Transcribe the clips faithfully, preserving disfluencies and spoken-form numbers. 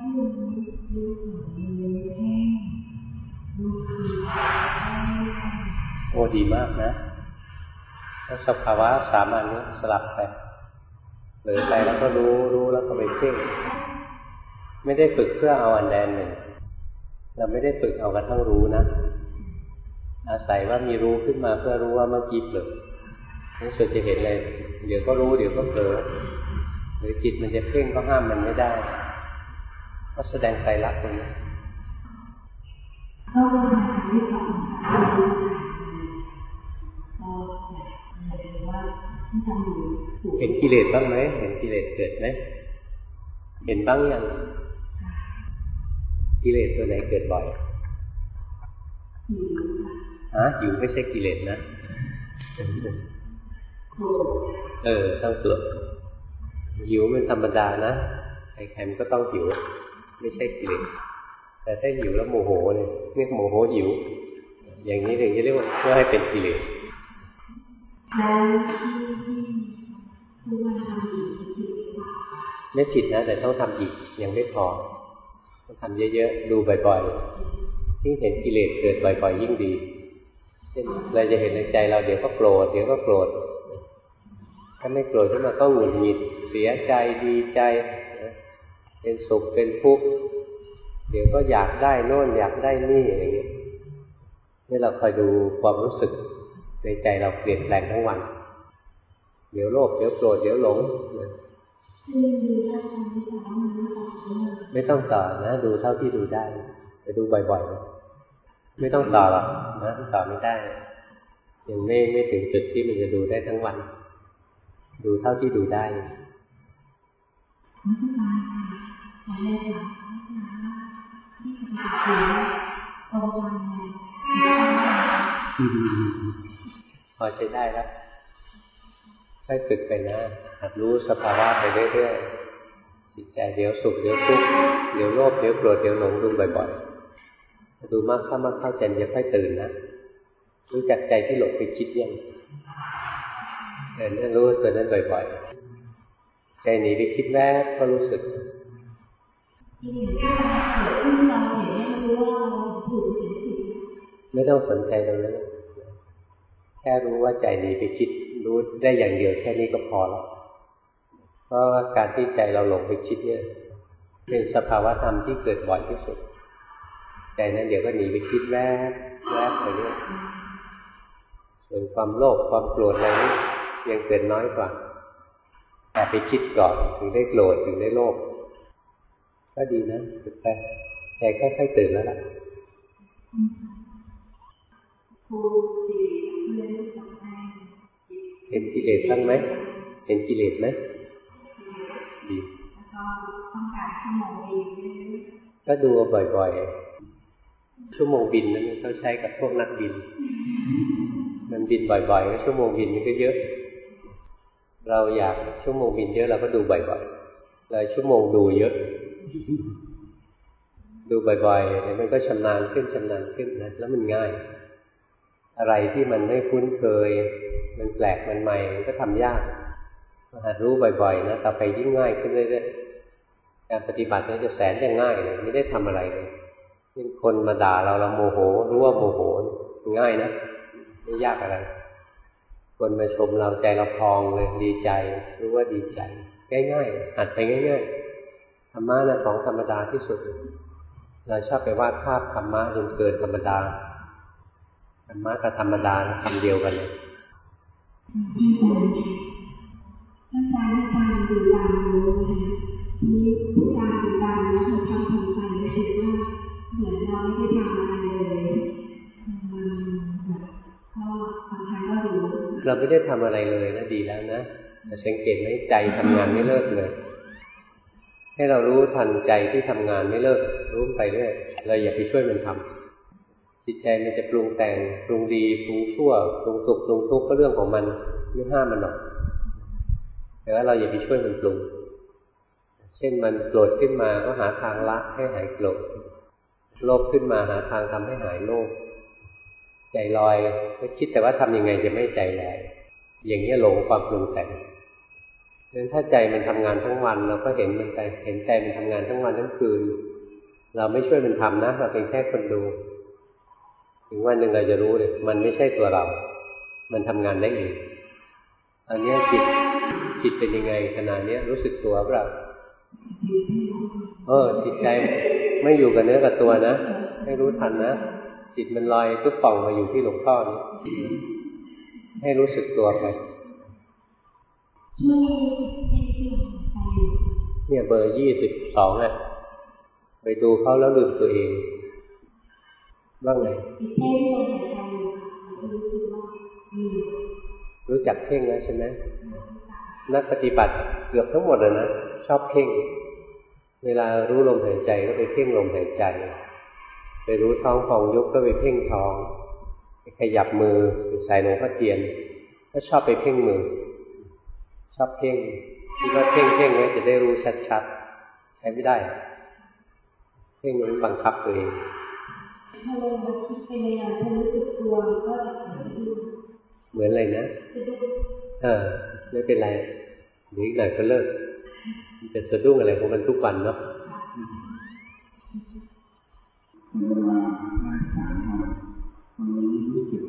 โอ้ดีมากนะแล้วสภาวะสามัญนี้สลับไปหรือไปแล้วก็รู้รู้แล้วก็ไปเพ่งไม่ได้ฝึกเพื่อเอาอันใดอันหนึ่งเราไม่ได้ฝึกเอากระทั่งรู้นะอาศัยว่ามีรู้ขึ้นมาเพื่อรู้ว่าเมื่อกี้เผลอนั่นสุดจะเห็นเลยเดี๋ยวก็รู้เดี๋ยวก็เผลอหรือจิตมันจะเพ่งก็ห้ามมันไม่ได้ก็แสดงไตรลักษณ์ตรงนี้เห็นกิเลสบ้างไหมเห็นกิเลสเกิดไหมเห็นบ้างยังกิเลสตัวไหนเกิดบ่อยฮะอยู่ไม่ใช่กิเลสนะเออต้องเกิดหิวมันธรรมดานะใครๆมันก็ต้องหิวไม่ใช่กิเลสแต่ถ้าหิวแล้วโมโหเนี่ยเรียกโมโหหิวอย่างนี้ถึงจะเรียกว่าเพื่อให้เป็นกิเลสไม่ผิดนะแต่ต้องทำอีกยังไม่พอต้องทำเยอะๆดูบ่อยๆที่เห็นกิเลสเกิดบ่อยๆยิ่งดีเช่นเราจะเห็นในใจเราเดี๋ยวก็โกรธเดี๋ยวก็โกรธถ้าไม่โกรธขึ้นมาก็หงุดหงิดเสียใจดีใจเป็นสุขเป็นทุกข์เดี๋ยวก็อยากได้โน่นอยากได้นี่อะไรอย่างเงี้ยนี่เราคอยดูความรู้สึกในใจเราเปลี่ยนแปลงทั้งวันเดี๋ยวโลภเดี๋ยวโกรธเดี๋ยวหลงไม่ต้องต่อนะดูเท่าที่ดูได้แต่ดูบ่อยๆไม่ต้องต่อหรอกนะต่อไม่ได้ยังไม่ไม่ถึงจุดที่มันจะดูได้ทั้งวันดูเท่าที่ดูได้พอใช้ได้แล้วค่อยฝึกไปนะหัดรู้สภาวะไปเรื่อยๆจิตใจเดี๋ยวสุขเดี๋ยวทุกข์เดี๋ยวโลภเดี๋ยวโกรธเดี๋ยวหลงดูบ่อยๆดูมากเข้ามากเข้าใจจะค่อยตื่นนะรู้จักใจที่หลงไปคิดยังเออเนี่ยรู้ตัวนั้นบ่อยๆใจหนีไปคิดแวบก็รู้สึกไม่ต้องสนใจตรงนั้นแค่รู้ว่าใจหนีไปคิดรู้ได้อย่างเดียวแค่นี้ก็พอแล้วเพราะว่าการที่ใจเราหลงไปคิดเนี่ยเป็นสภาวะธรรมที่เกิดบ่อยที่สุดใจนั้นเดี๋ยวก็หนีไปคิดแวบแวบไปเรื่อยส่วนความโลภความโกรธอะไรนี่ยังเกิดน้อยกว่าแต่ไปคิดก่อนถึงได้โกรธถึงได้โลภก็ดีนะฝึกไปใจค่อยๆตื่นแล้วล่ะเห็นกิเลสบ้างไหมเห็นกิเลสไหมดีก็ดูบ่อยๆชั่วโมงบินนั้นเขาใช้กับพวกนักบินมันบินบ่อยๆชั่วโมงบินมันก็เยอะเราอยากชั่วโมงบินเยอะเราก็ดูบ่อยๆเลยชั่วโมงดูเยอะดูบ่อยๆแล้วมันก็ชำนาญขึ้นชำนาญขึ้นนะแล้วมันง่ายอะไรที่มันไม่คุ้นเคยมันแปลกมันใหม่มันก็ทำยากหัดรู้บ่อยๆนะต่อไปยิ่งง่ายขึ้นเรื่อยๆการปฏิบัตินี้จะแสนจะง่ายเลยไม่ได้ทำอะไรเลยเช่นคนมาด่าเราเราโมโหรู้ว่าโมโหง่ายนะไม่ยากอะไรคนมาชมเราใจเราพองเลยดีใจรู้ว่าดีใจง่ายๆหัดไปง่ายๆธรรมะนะของธรรมดาที่สุดเราชอบไปวาดภาพธรรมะจนเกินธรรมดาธรรมะกับธรรมดาคำเดียวกันเลยท่านอาจารย์ท่านดูตามรู้ที่ผู้การดูตามแล้วเราทำทำไปรู้สึกว่าเหมือนเราไม่ได้ทำอะไรเลยมันแบบก็บางครั้งก็รู้เราไม่ได้ทำอะไรเลยนะดีแล้วนะแต่สังเกตไหมใจทำงานไม่เลิกเลยให้เรารู้ทันใจที่ทำงานไม่เลิกรู้ไปเรื่อยเราอย่าไปช่วยมันทำจิตใจมันจะปรุงแต่งปรุงดีปรุงชั่วปรุงสุขปรุงทุกข์ก็เรื่องของมันไม่ห้ามมันหรอกแต่ว่าเราอย่าไปช่วยมันปรุงเช่นมันโกรธขึ้นมาก็หาทางละให้หายโกรธโลภขึ้นมาหาทางทำให้หายโลภใจลอยก็คิดแต่ว่าทำยังไงจะไม่ใจลอยอย่างนี้หลงความปรุงแต่งงั้นถ้าใจมันทำงานทั้งวันเราก็เห็นมันไปเห็นใจมันทำงานทั้งวันทั้งคืนเราไม่ช่วยมันทำนะเราเป็นแค่คนดูถึงวันหนึ่งเราจะรู้เลยมันไม่ใช่ตัวเรามันทำงานได้เองตอนนี้จิตจิตเป็นยังไงขณะนี้รู้สึกตัวเปล่าเออจิตใจไม่อยู่กับเนื้อกับตัวนะให้รู้ทันนะจิตมันลอยตุ๊บป่องมาอยู่ที่หลวงพ่อนี่ให้รู้สึกตัวไปเนี่ยเบอร์ยี่สิบสองอ่ะไปดูเขาแล้วลืมตัวเองบ้างไงรู้จักเพ่งแล้วใช่ไหมนักปฏิบัติเกือบทั้งหมดเลยนะชอบเพ่งเวลารู้ลมหายใจก็ไปเพ่งลมหายใจไปรู้ท้องพองยุบก็ไปเพ่งท้องไปขยับมือใส่หลวงพ่อเทียนก็ชอบไปเพ่งมือชอบเพ่งคิดว่าเพ่งเพ่งไว้จะได้รู้ชัดๆใช้ไม่ได้เพ่งนั้นบังคับตัวเองถ้าเราคิดไปในอย่างที่รู้สึกตัวก็เหมือนอะไรนะเออไม่เป็นไรหรืออีกหน่อยก็เลิกมันจะสะดุ้งอะไรของมันทุกวันเนาะเวลาได้สามวันวันนี้รู้สึก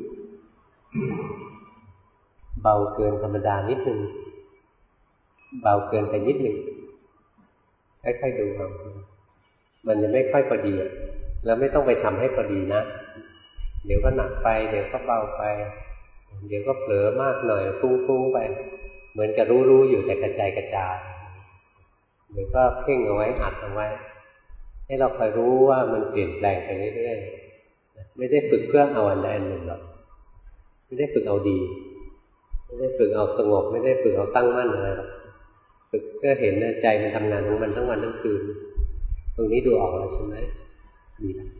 เบาเกินธรรมดานิดนึงเบาเกินไปนิดนึงค่อยๆดูเอามันจะไม่ค่อยพอดีแล้วไม่ต้องไปทำให้พอดีนะเดี๋ยวก็หนักไปเดี๋ยวก็เบาไปเดี๋ยวก็เผลอมากหน่อยฟุ้งๆไปเหมือนกับรู้ๆอยู่แต่กระจายกระจายเดี๋ยวก็เพ่งเอาไว้อัดเอาไว้ให้เราคอยรู้ว่ามันเปลี่ยนแปลงไปเรื่อยๆไม่ได้ฝึกเพื่อเอาอันใดอันหนึ่งหรอกไม่ได้ฝึกเอาดีไม่ได้ฝึกเอาสงบไม่ได้ฝึกเอาตั้งมั่นอะไรหรอกฝึกเพื่อเห็นใจมันทำงานของมันทั้งวันทั้งคืนตรงนี้ดูออกแล้วใช่ไหมดีนะ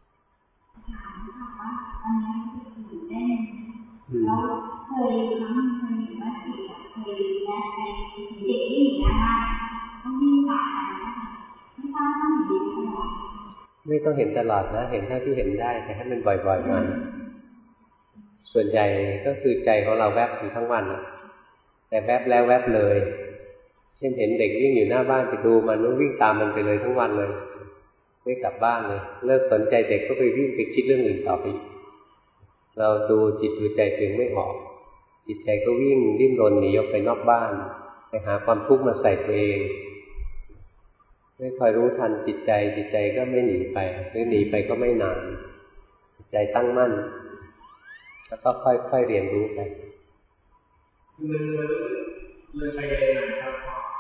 แล้วเคยครั้งเคยเห็นว่าจิตเคยแยกไปเด็กที่อยู่หน้าบ้านต้องวิ่งผ่านไม่ต้องต้องเห็นตลอดไม่ต้องเห็นตลอดนะเห็นเท่าที่เห็นได้แต่ให้มันบ่อยๆมาส่วนใหญ่ก็คือใจของเราแวบอยู่ทั้งวันแต่แวบแล้วแวบเลยเช่นเห็นเด็กวิ่งอยู่หน้าบ้านไปดูมันมันวิ่งตามมันไปเลยทั้งวันเลยไม่กลับบ้านเลยเลิกสนใจเด็กก็ไปวิ่งไปคิดเรื่องอื่นต่อไปเราดูจิตดูใจถึงไม่ออกจิตใจก็วิ่งดิ้นรนหนีออกไปนอกบ้านไปหาความทุกข์มาใส่ตัวเองไม่คอยรู้ทันจิตใจจิตใจก็ไม่หนีไปหรือหนีไปก็ไม่นานจิตใจตั้งมั่นแล้วก็ค่อยๆเรียนรู้ไปมันเลยไปเลยนะครับ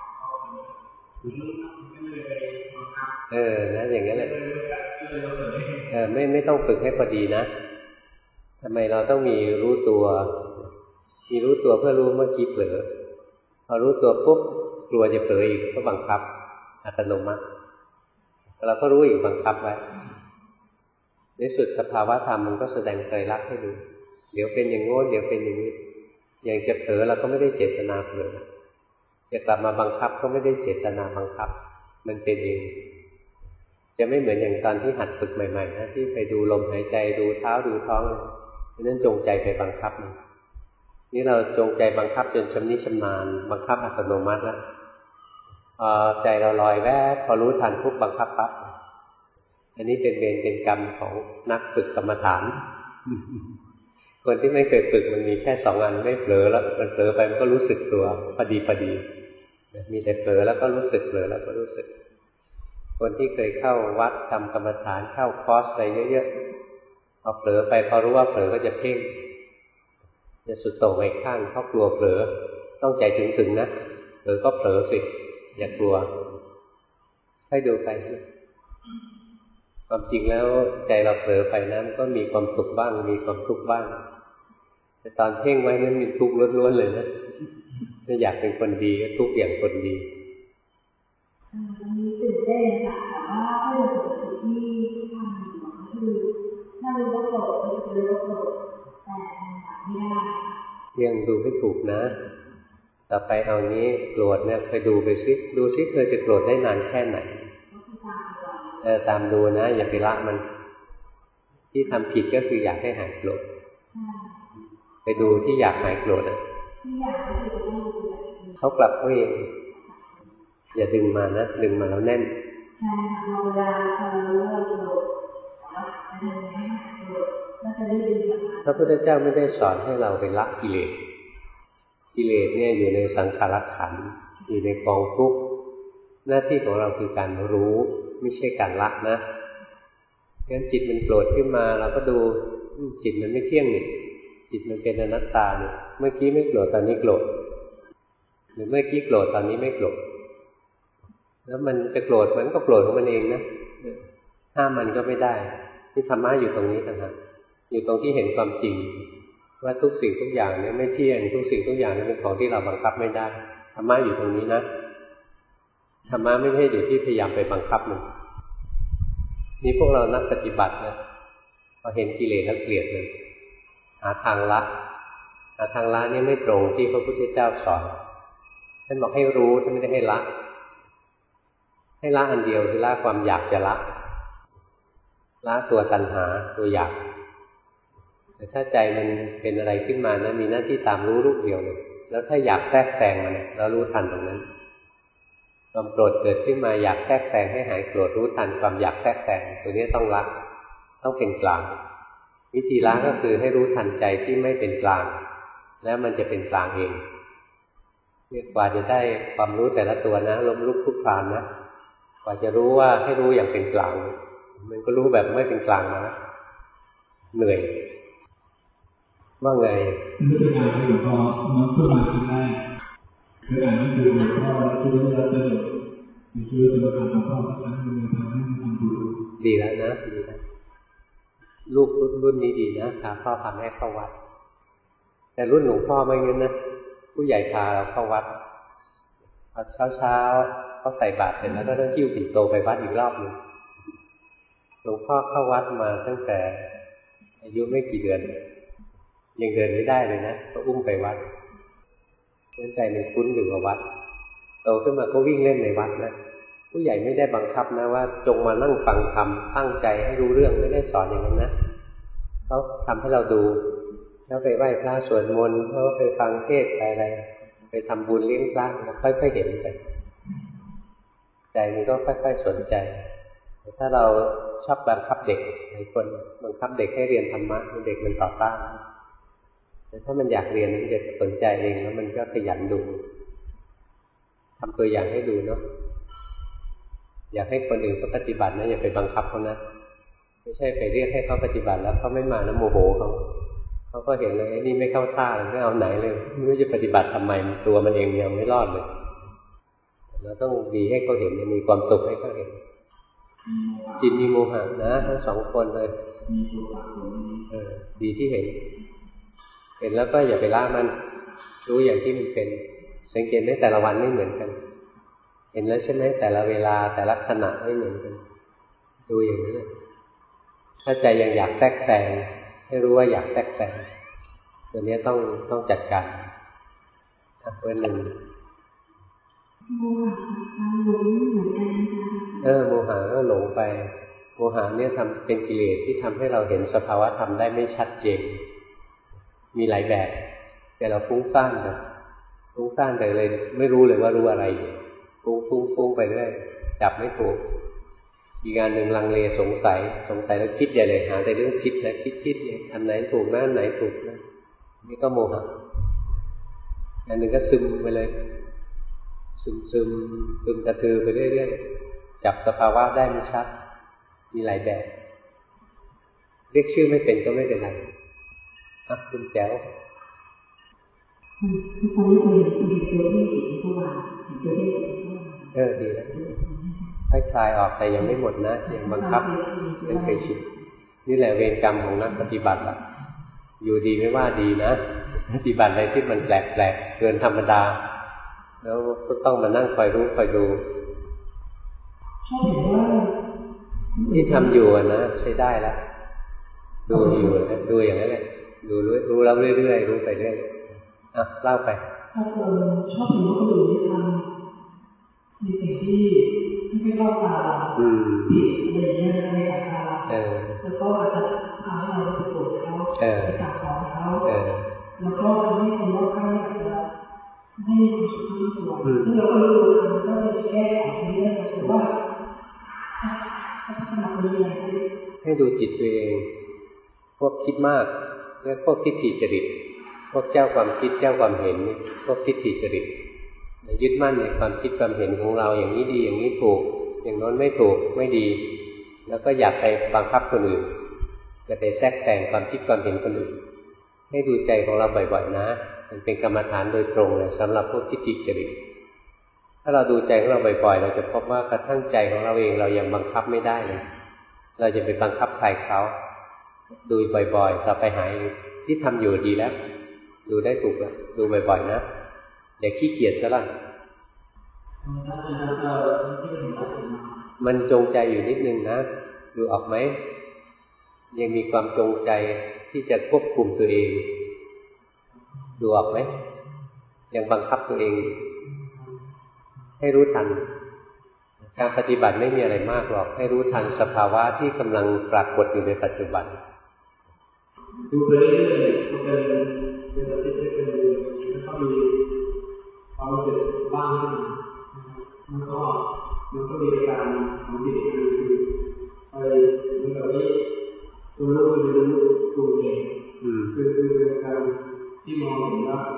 เออนะอย่างนั้นแหละเออไม่ไม่ต้องฝึกให้พอดีนะทำไมเราต้องมีรู้ตัวมีรู้ตัวเพื่อรู้เมื่อกี้เผลอพอรู้ตัวปุ๊บกลัวจะเผลออีกก็บังคับอัตโนมัติเราก็รู้อีกบังคับไว้ในสุดสภาวะธรรมมันก็แสดงไตรลักษณ์ให้ดูเดี๋ยวเป็นอย่างโน้นเดี๋ยวเป็นอย่างนี้อย่างจะเผลอเราก็ไม่ได้เจตนาเผลอจะกลับมาบังคับก็ไม่ได้เจตนาบังคับมันเป็นเองจะไม่เหมือนอย่างตอนที่หัดฝึกใหม่ๆนะที่ไปดูลมหายใจดูเท้าดูท้องนั่นจงใจไปบังคับมันนี่เราจงใจบังคับจนชำนิชำนาญบังคับอัตโนมัติแล้วพอใจเราลอยแวบพอรู้ทันปุ๊บบังคับปั๊บอันนี้เป็นเวรเป็นกรรมของนักฝึกกรรมฐานคนที่ไม่เคยฝึกมันมีแค่สองอันไม่เผลอแล้วมันเผลอไปมันก็รู้สึกตัวพอดีพอดีมีแต่เผลอแล้วก็รู้สึกเผลอแล้วก็รู้สึกคนที่เคยเข้าวัดทำกรรมฐานเข้าคอร์สอะไรเยอะๆพอเผลอไปพอรู้ว่าเผลอก็จะเพ่งจะสุดโต่งไปข้างเพราะกลัวเผลอต้องใจถึงๆนะเผลอก็เผลอสิอย่ากลัวให้ดูไปความจริงแล้วใจเราเผลอไปนั้นก็มีความสุขบ้างมีความทุกข์บ้างแต่ตอนเพ่งไว้นั้นมีทุกข์ล้วนๆเลยนะถ้าอยากเป็นคนดีก็ทุกข์อย่างคนดีมีตื่นเต้นค่ะแต่ว่าถ้าเราปกติที่ทำอยู่ก็คือถ้ารู้ว่าโกรธก็คือรู้ว่าโกรธแต่ไม่ได้ยังดูไม่ถูกนะต่อไปเอางี้โกรธเนี่ยไปดูไปซิดูซิเธอจะโกรธได้นานแค่ไหนเออตามดูนะอย่าไปละมันที่ทำผิดก็คืออยากให้หายโกรธไปดูที่อยากหายโกรธอ่ะเขากลับเขาเองอย่าดึงมานะดึงมาแล้วแน่นใช่ค่ะเวลาเรารู้ว่าเราโกรธแล้วจะทำยังไงให้โกรธแล้วจะได้ดึงกลับมาพระพุทธเจ้าไม่ได้สอนให้เราไปละกิเลสกิเลสเนี่ยอยู่ในสังขารขันธ์อยู่ในกองทุกข์หน้าที่ของเราคือการรู้ไม่ใช่การละนะงั้นจิตมันโกรธขึ้นมาเราก็ดูจิตมันไม่เที่ยงนี่จิตมันเป็นอนัตตาเนี่ยเมื่อกี้ไม่โกรธตอนนี้โกรธหรือเมื่อกี้โกรธตอนนี้ไม่โกรธแล้วมันจะโกรธมันก็โกรธของมันเองนะห้ามมันก็ไม่ได้ที่ธรรมะอยู่ตรงนี้ต่างหากอยู่ตรงที่เห็นความจริงว่าทุกสิ่งทุกอย่างเนี่ยไม่เที่ยงทุกสิ่งทุกอย่างนี่เป็นของที่เราบังคับไม่ได้ธรรมะอยู่ตรงนี้นะธรรมะไม่ใช่อยู่ที่พยายามไปบังคับมันนี่พวกเรานักปฏิบัตินะพอเห็นกิเลสแล้วเกลียดเลยหาทางละหาทางละนี่ไม่ตรงที่พระพุทธเจ้าสอนท่านบอกให้รู้ท่านไม่ได้ให้ละให้ละอันเดียวคือละความอยากจะละละตัวตัณหาตัวอยากแต่ถ้าใจมันเป็นอะไรขึ้นมานะมีหน้าที่ตามรู้รูปเดียวเลยแล้วถ้าอยากแทรกแซงมันแล้วรู้ทันตรงนั้นความโกรธเกิดขึ้นมาอยากแทรกแซงให้หายโกรธรู้ทันความอยากแทรกแซงตัวนี้ต้องละต้องเป็นกลางวิธีละก็คือให้รู้ทันใจที่ไม่เป็นกลางแล้วมันจะเป็นกลางเองเนี่ยกว่าจะได้ความรู้แต่ละตัวนะล้มลุกคลุกคลานนะกว่าจะรู้ว่าให้รู้อย่างเป็นกลางมันก็รู้แบบไม่เป็นกลางมานะเหนื่อยว่าไงไม่ใช่การที่หลวงพ่อมันเพิ่งมาครั้งแรกคืออ่านหนังสือหลวงพ่อแล้วคิดว่าจะเป็นมีชื่อเป็นประธานหลวงพ่อครั้งนึงทำให้มันทำดูดีแล้วนะดีแล้วลูกรุ่นรุ่นนี้ดีนะพาพ่อพาแม่เข้าวัดแต่รุ่นหลวงพ่อไม่งั้นนะผู้ใหญ่พาเราเข้าวัดพอเช้าเช้าเขาใส่บาตรเสร็จแล้วก็ต้องหิ้วปิ่นโตไปวัดอีกรอบนึงหลวงพ่อเข้าวัดมาตั้งแต่อายุไม่กี่เดือนยังเดินไม่ได้เลยนะก็อุ้มไปวัดเนื่องใจมันคุ้นอยู่กับวัดโตขึ้นมาก็วิ่งเล่นในวัดนะผู้ใหญ่ไม่ได้บังคับนะว่าจงมานั่งฟังธรรมตั้งใจให้รู้เรื่องไม่ได้สอนอย่างนั้นนะเขาทำให้เราดูแล้วไปไหว้พระสวดมนต์เขาไปฟังเทศน์ไปอะไรไปทำบุญเลี้ยงพระแล้วค่อยๆเห็นไปใจมันก็ค่อยๆสนใจแต่ถ้าเราชอบบังคับเด็กหลายคนบังคับเด็กให้เรียนธรรมะเด็กมันต่อต้านแต่ถ้ามันอยากเรียนมันจะสนใจเองแล้วมันก็ขยันดูทำตัวอย่างให้ดูเนาะอยากให้คนอื่นเขาปฏิบัตินะอย่าไปบังคับเขานะไม่ใช่ไปเรียกให้เขาปฏิบัติแล้วเขาไม่มาแล้วโมโหเขาเขาก็เห็นเลยไอ้นี่ไม่เข้าท่าเลยไม่เอาไหนเลยไม่รู้จะปฏิบัติทำไมตัวมันเองยังไม่รอดเลยเราต้องดีให้เขาเห็นมีความสุขให้เขาเห็นจิตมีโมหะนะทั้งสองคนเลยเออดีที่เห็นเห็นแล้วก็อย่าไปละมันรู้อย่างที่มันเป็นสังเกตได้แต่ละวันไม่เหมือนกันเห็นแล้วใช่ไหมแต่ละเวลาแต่ละขณะไม่เหมือนกันดูอย่างนี้ถ้าใจยังอยากแทรกแซงให้รู้ว่าอยากแทรกแซงตัวนี้ต้องต้องจัดการเบอร์หนึ่งโมหะความหลงเหมือนกันเออโมหะก็หลงไปโมหะเนี่ยทำเป็นกิเลสที่ทำให้เราเห็นสภาวะธรรมได้ไม่ชัดเจนมีหลายแบบแต่เราฟุ้งซ่านแบบฟุ้งซ่านไปเลยไม่รู้เลยว่ารู้อะไรอยู่ฟุ้งฟุ้งฟุ้งไปเรื่อยจับไม่ถูกอีกงานหนึ่งลังเลสงสัยสงสัยแล้วคิดใหญ่เลยหาแต่เรื่องคิดนะคิดคิดเนี่ยอันไหนถูกนะอันไหนถูกนะนี่ก็โมหะอันหนึ่งก็ซึมไปเลยซึมซึมซึมกระตือไปเรื่อยๆจับสภาวะได้ไม่ชัดมีหลายแบบเรียกชื่อไม่เป็นก็ไม่เป็นไรอ่ะคุณแจ๋วตอนนี้เราเห็นตัวที่เห็นสว่างตัวที่เห็นสว่างเออดีแล้วค่อยคลายออกแต่ยังไม่หมดนะยังบังคับยังเคยชิดนี่แหละเวรกรรมของนักปฏิบัติล่ะอยู่ดีไม่ว่าดีนะปฏิบัติอะไรที่มันแปลกๆเกินธรรมดาแล้วก็ต้องมานั่งคอยรู้คอยดูที่ทำอยู่นะใช้ได้แล้วดูอยู่นะดูอย่างนั้นแหละดูรู้รู้แล้วเรื่อยๆรู้ไปเรื่อยอ่ะเล่าไปถ้าคนชอบเห็นว่าคนอื่นทำในสิ่งที่ไม่เข้าตาผิดอะไรอย่างเงี้ยในสายตาแล้วก็อาจจะทำให้เราไปโกรธเขาไปสั่งสอนเขาแล้วก็ทำให้คนรอบข้างอาจจะไม่มีความสุขทางใจที่เราก็รู้มันก็จะแก้ไขเรื่องแต่ว่าสมัครเรียนให้ดูจิตตัวเองพวกคิดมากเรียกพวกทิฏฐิจริตพวกเจ้าความคิดเจ้าความเห็นนี่พวกทิฏฐิจริตยึดมั่นในความคิดความเห็นของเราอย่างนี้ดีอย่างนี้ถูกอย่างโน้นไม่ถูกไม่ดีแล้วก็อยากไปบังคับคนอื่นจะไปแทรกแซงความคิดความเห็นคนอื่นให้ดูใจของเราบ่อยๆนะมันเป็นกรรมฐานโดยตรงเลยสำหรับพวกทิฏฐิจริตถ้าเราดูใจของเราบ่อยๆเราจะพบว่ากระทั่งใจของเราเองเรายังบังคับไม่ได้เลยเราจะไปบังคับใครเขาดูบ่อยๆต่อไปหายที่ทำอยู่ดีแล้วดูได้ถูกแล้วดูบ่อยๆนะอย่าขี้เกียจซะล่ะมันจงใจอยู่นิดนึงนะดูออกไหมยังมีความจงใจที่จะควบคุมตัวเองดูออกไหมยังบังคับตัวเองให้รู้ทันการปฏิบัติไม่มีอะไรมากหรอกให้รู้ทันสภาวะที่กำลังปรากฏอยู่ในปัจจุบันดูไปเรื่อยๆมันเป็นเป็นอาทิตย์เป็นเดือนแล้วก็มีความรู้สึกบ้างขึ้นมาแล้วก็มันก็มีการของจิตคือไปเหมือนกับที่ตัวรู้ตัวรู้ตัวเองคือคือเป็นการที่มองเห็นว่า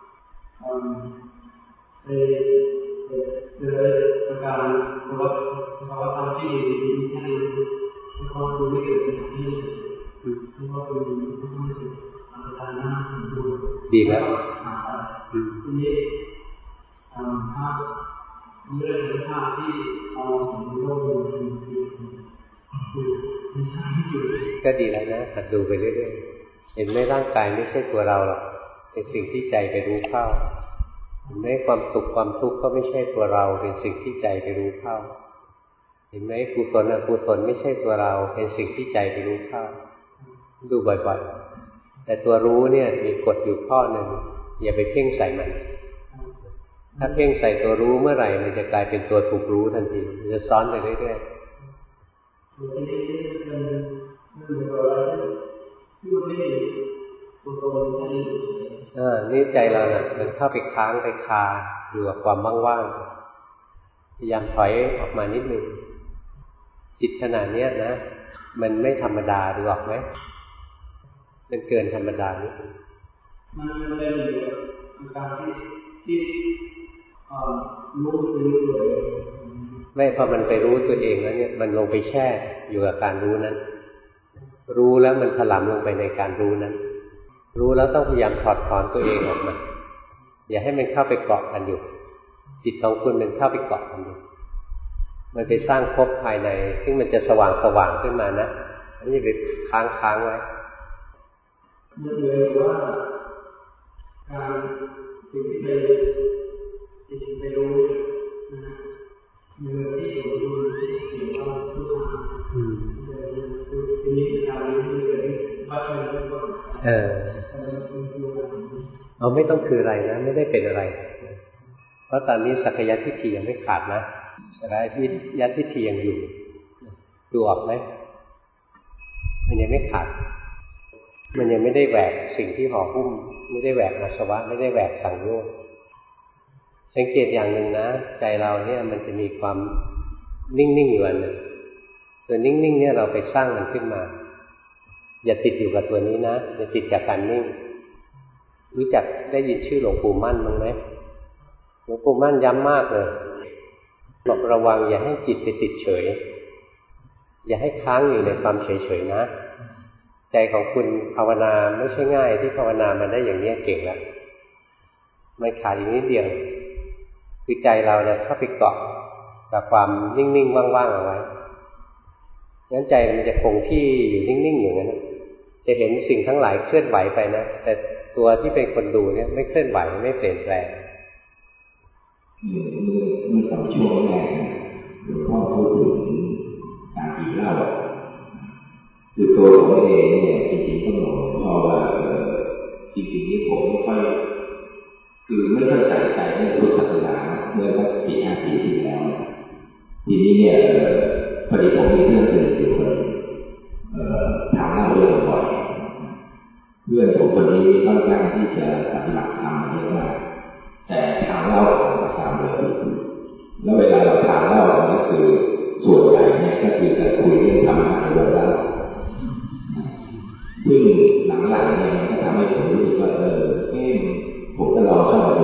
ในในประการภาวะภาวะธรรมที่มีแค่นี้มันก็ดูไม่เกิดเป็นที่ที่ว่าเป็นที่สุดอาการนั้นดูดีแล้วทีนี้ถ้าเรื่องของภาพที่เอาของโลกมันคือคือไม่ใช่ที่อยู่ก็ดีแล้วนะหัดดูไปเรื่อยๆเห็นไหมร่างกายไม่ใช่ตัวเราหรอกเป็นสิ่งที่ใจไปรู้เข้าเห็นไหมความสุขความทุกข์ก็ไม่ใช่ตัวเราเป็นสิ่งที่ใจไปรู้เข้าเห็นไหมกุศลอกุศลไม่ใช่ตัวเราเป็นสิ่งที่ใจไปรู้เข้าดูบ่อยๆแต่ตัวรู้เนี่ยมีกฎอยู่ข้อหนึ่งอย่าไปเพ่งใส่มันถ้าเพ่งใส่ตัวรู้เมื่อไหร่มันจะกลายเป็นตัวถูกรู้ทันทีมันจะซ้อนไปเรื่อยๆอ่านี่ใจเราเนี่ยมันเข้าไปค้างไปคาอยู่กับความว่างๆพยายามถอยออกมานิดนึงจิตขนาดนี้นะมันไม่ธรรมดาดูออกไหมมันเกินธรรมดานิดนึงมันเป็นอยู่การที่ที่รู้ตัวเองไม่พอมันไปรู้ตัวเองแล้วเนี่ยมันลงไปแช่อยู่กับการรู้นั้นรู้แล้วมันถลำลงไปในการรู้นั้นรู้แล้วต้องพยายามถอดถอนตัวเองออกมาอย่าให้มันเข้าไปเกาะกันอยู่จิตของคุณมันเข้าไปเกาะกันอยู่มันไปสร้างภพภายในซึ่งมันจะสว่างสว่างขึ้นมานะอันนี้ไปค้างค้างไว้เมื่อเลยว่าการสิ่งที่ไปสิ่งที่ไปรู้นะเมื่อที่อยู่ดูที่เขียนว่าทุกทางทีนี้การที่เกิดวัดอะไรก็เออเอาไม่ต้องคืออะไรนะไม่ได้เป็นอะไรเพราะตอนนี้สักยทิฏฐิยังไม่ขาดนะแต่ที่ยัตทิฏฐิยังอยู่ดูออกไหมมันยังไม่ขาดมันยังไม่ได้แหวกสิ่งที่ห่อหุ้มไม่ได้แหวกอาสวะไม่ได้แหวกสังโยชน์สังเกตอย่างหนึ่งนะใจเราเนี่ยมันจะมีความนิ่งๆอยู่อันหนึ่งตัวนิ่งๆเนี่ยเราไปสร้างมันขึ้นมาอย่าติดอยู่กับตัวนี้นะอย่าติดกับการนิ่งรู้จักได้ยินชื่อหลวงปู่มั่นบ้างไหมหลวงปู่มั่นย้ำมากเลยบอกระวังอย่าให้จิตไปติดเฉยอย่าให้ค้างอยู่ในความเฉยๆนะใจของคุณภาวนาไม่ใช่ง่ายที่ภาวนามันได้อย่างนี้เก่งแล้วมันขาดอีกนิดเดียวคือใจเราเนี่ยเข้าไปเกาะกับความนิ่งๆว่างๆเอาไว้งั้นใจมันจะคงที่อยู่นิ่งๆอยู่นั้นจะเห็นสิ่งทั้งหลายเคลื่อนไหวไปนะแต่ตัวที่เป็นคนดูเนี่ยไม่เคลื่อนไหวไม่เปลี่ยนแปลงเมื่อตอนช่วงแรกหลวงพ่อพูดถึงการกินเหล้าคือตัวผมเองเนี่ยจริงๆต้องบอกหลวงพ่อว่าจริงๆนี่ผมไม่ค่อยคือไม่ค่อยใส่ใจในพุทธศาสนาเมื่อสักสี่ห้าปีที่แล้วทีนี้เนี่ยพอดีผมมีเพื่อนสนิทอยู่คนถามเล่าเรื่องบ่อยเพื่อนผมคนนี้ค่อนข้างที่จะปฏิบัติธรรมเยอะมากแต่ทางเล่าของภาษาเลยแล้วเวลาเราทานเหล้าก็คือส่วนใหญ่เนี่ยก็คือจะคุยเรื่องธรรมะในวงเล่าซึ่งหลังๆเนี่ยมันก็ทำให้ผมรู้สึกว่าเออเอ๊ะผมก็ลองเข้ามาดู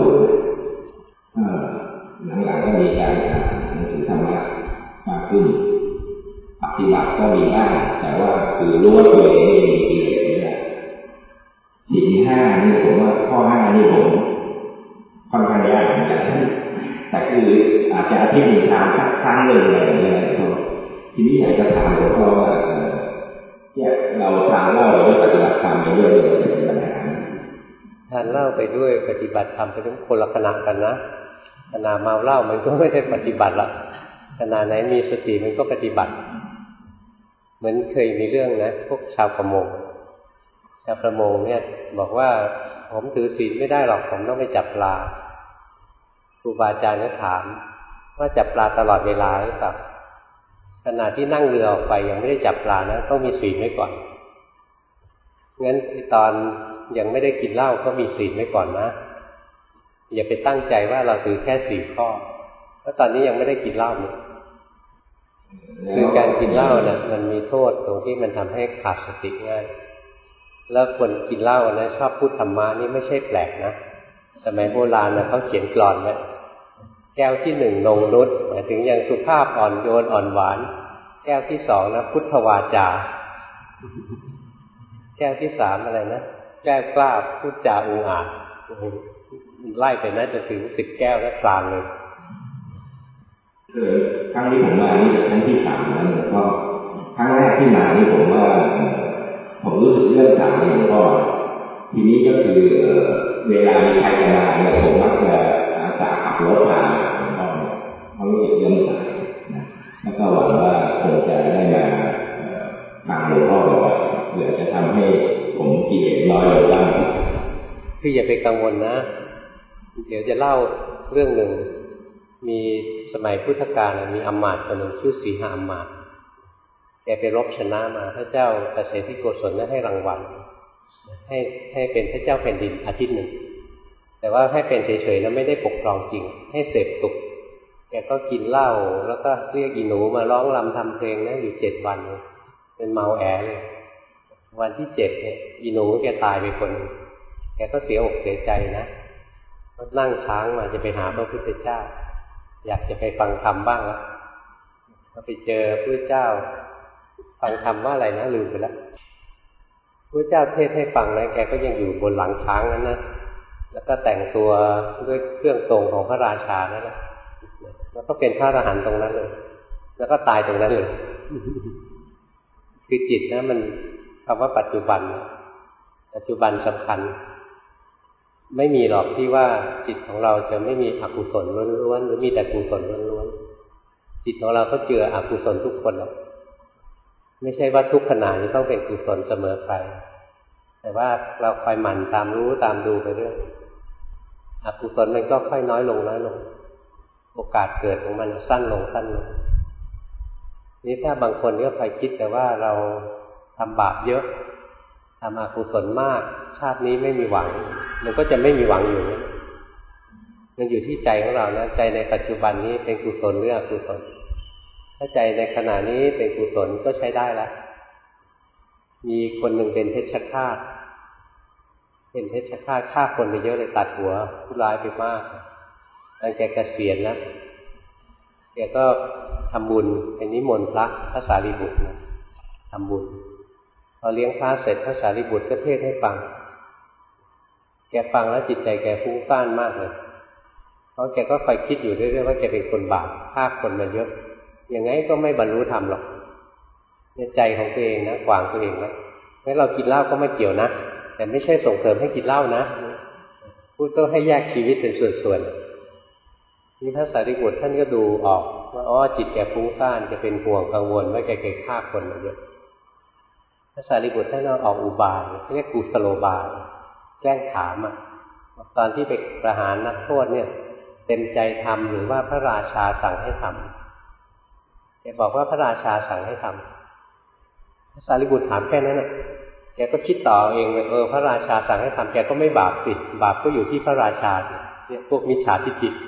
หลังๆก็มีการอ่านหนังสือธรรมะมากขึ้นปฏิบัติก็มีบ้างแต่ว่าคือรู้ว่าตัวเองไม่มีกิเลสนี่แหละศีลห้านี่ผมว่าข้อห้านี่ผมค่อนข้างยากเหมือนกันแต่คืออาจจะอาทิตย์หนึ่งทานสักครั้งหนึ่งอะไรอย่างเงี้ยทีนี้อยากจะถามหลวงพ่อว่าเนี่ยเราทานเหล้าเราปฏิบัติธรรมไปด้วยเราจะเป็นยังไงทานเหล้าไปด้วยปฏิบัติธรรมไปทั้งคนละขณะกันนะขณะเมาเหล้ามันก็ไม่ได้ปฏิบัติละขณะไหนมีสติมันก็ปฏิบัติเหมือนเคยมีเรื่องนะพวกชาวประมงชาวประมงเนี่ยบอกว่าผมถือศีลไม่ได้หรอกผมต้องไปจับปลาครูบาอาจารย์ก็ถามว่าจับปลาตลอดเวลาหรือเปล่าขณะที่นั่งเรือออกไปยังไม่ได้จับปลานะต้องมีศีลไว้ก่อนงั้นตอนยังไม่ได้กินเหล้าก็มีศีลไว้ก่อนนะอย่าไปตั้งใจว่าเราถือแค่สี่ข้อเพราะตอนนี้ยังไม่ได้กินเหล้าเนี่ยคือการกินเหล้าเนี่ยมันมีโทษตรงที่มันทำให้ขาดสติง่ายแล้วคนกินเหล้านะชอบพูดธรรมะนี่ไม่ใช่แปลกนะสมัยโบราณนะเขาเขียนกลอนไว้แก้วที่หนึ่งนงนุชหมายถึงยังสุภาพอ่อนโยนอ่อนหวานแก้วที่สองนะพุทธวาจาแก้วที่สามอะไรนะแก้วกล้าพูดจาอุงอาจไล่ไปนะจะถึงสิบแก้วแล้วกลางเลยคือครั้งที่ผมมานี่เป็นครั้งที่สามแล้วหลวงพ่อครั้งแรกที่มานี่ผมว่าผมรู้สึกเรื่องสามหลวงพ่อทีนี้ก็คือเวลามีใครจะมาเนี่ยผมมักจะอาสาขับรถผ่านหลวงพ่อเขารู้สึกเรื่องสายนะแล้วก็หวังว่าคงจะได้มาฟังหลวงพ่อบ่อยเพื่อจะทำให้ผมกิเลสน้อยลงบ้างคืออย่าไปกังวลนะเดี๋ยวจะเล่าเรื่องหนึ่งมีสมัยพุทธกาลมีอมาตย์คนหนึ่งชื่อสีหาอมาตย์แกไปรบชนะมาพระเจ้าเกษตรโกศลให้รางวัลให้ให้เป็นพระเจ้าแผ่นดินอาทิตย์หนึ่งแต่ว่าให้เป็นเฉยๆแล้วไม่ได้ปกครองจริงให้เสพสุขแกก็กินเหล้าแล้วก็เรียกอีหนูมาร้องรำทำเพลงนะอยู่เจ็ดวันเป็นเมาแอเลยวันที่เจ็ดเนี่ยอีหนูแกตายไปคนแกก็เสียอกเสียใจนะก็นั่งช้างมาจะไปหาพระพุทธเจ้าอยากจะไปฟังธรรมบ้างแล้วก็ไปเจอพระเจ้าฟังธรรมว่าอะไรนะลืมไปแล้วพระเจ้าเทศให้ฟังนะแกก็ยังอยู่บนหลังช้างนั้นนะแล้วก็แต่งตัวด้วยเครื่องทรงของพระราชานั่นแหละแล้วก็เป็นพระอรหันต์ตรงนั้นเลยแล้วก็ตายตรงนั้นเลยคือจิตนะมันคำว่าปัจจุบันปัจจุบันสำคัญไม่มีหรอกที่ว่าจิตของเราจะไม่มีอกุศลล้วนๆหรือมีแต่กุศลล้วนๆจิตของเราก็เจืออกุศลทุกคนหรอกไม่ใช่ว่าทุกขณะนี้ต้องเป็นกุศลเสมอไปแต่ว่าเราคอยหมั่นตามรู้ตามดูไปเรื่อยอกุศลมันก็ค่อยน้อยลงน้อยลงโอกาสเกิดของมันสั้นลงสั้นลงนี่ถ้าบางคนก็คอยคิดแต่ว่าเราทำบาปเยอะทำอกุศลมากชาตินี้ไม่มีหวังมันก็จะไม่มีหวังอยู่นะมันอยู่ที่ใจของเรานะใจในปัจจุบันนี้เป็นกุศลหรืออกุศลถ้าใจในขณะนี้เป็นกุศลก็ใช้ได้แล้วมีคนหนึ่งเป็นเพชฌฆาตเป็นเพชฌฆาตฆ่าคนไปเยอะเลยตัดหัวผู้ร้ายไปมากหลังจากเกษียณแล้วแกก็ทำบุญไปนิมนต์พระพระสารีบุตรนะทำบุญพอเลี้ยงพระเสร็จพระสารีบุตรก็เทศให้ฟังแกฟังแล้วจิตใจแกฟุ้งซ่านมากเลยเพราะแกก็คอยคิดอยู่เรื่อยๆว่าแกเป็นคนบาปฆ่าคนมาเยอะยังไงก็ไม่บรรลุธรรมหรอกในใจของตัวเองนะขวางตัวเองนะงั้นเรากินเหล้าก็ไม่เกี่ยวนะแต่ไม่ใช่ส่งเสริมให้กินเหล้านะพูดต้องให้แยกชีวิตเป็นส่วนๆนี่พระสารีบุตรท่านก็ดูออกว่าอ๋อจิตแกฟุ้งซ่านจะเป็นห่วงกังวลว่าแกเคยฆ่าคนมาเยอะพระสารีบุตรท่านเอาออกอุบายเรียกกุศโลบายแกล้งถามอ่ะตอนที่ไปประหารนักโทษเนี่ยเต็มใจทำหรือว่าพระราชาสั่งให้ทำแกบอกว่าพระราชาสั่งให้ทำพระสารีบุตรถามแค่นั้นน่ะแกก็คิดต่อเองเลยเออพระราชาสั่งให้ทำแกก็ไม่บาปสิบาปก็อยู่ที่พระราชาเนี่ยพวกมิจฉาทิฏฐิ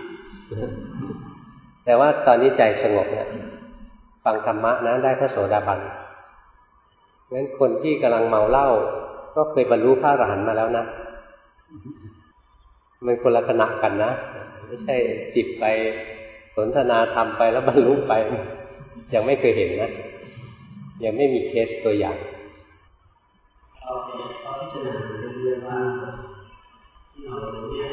แต่ว่าตอนนี้ใจสงบเนี่ยฟังธรรมะนะได้พระโสดาบันงั้นคนที่กำลังเมาเหล้าก็เคยบรรลุพระอรหันต์มาแล้วนะมันคนละขณะกันนะไม่ใช่จิตไปสนทนาธรรมไปแล้วบรรลุไปยังไม่เคยเห็นนะยังไม่มีเคสตัวอย่างเราเราพิจารณาเรื่องว่าที่เราเนี่ย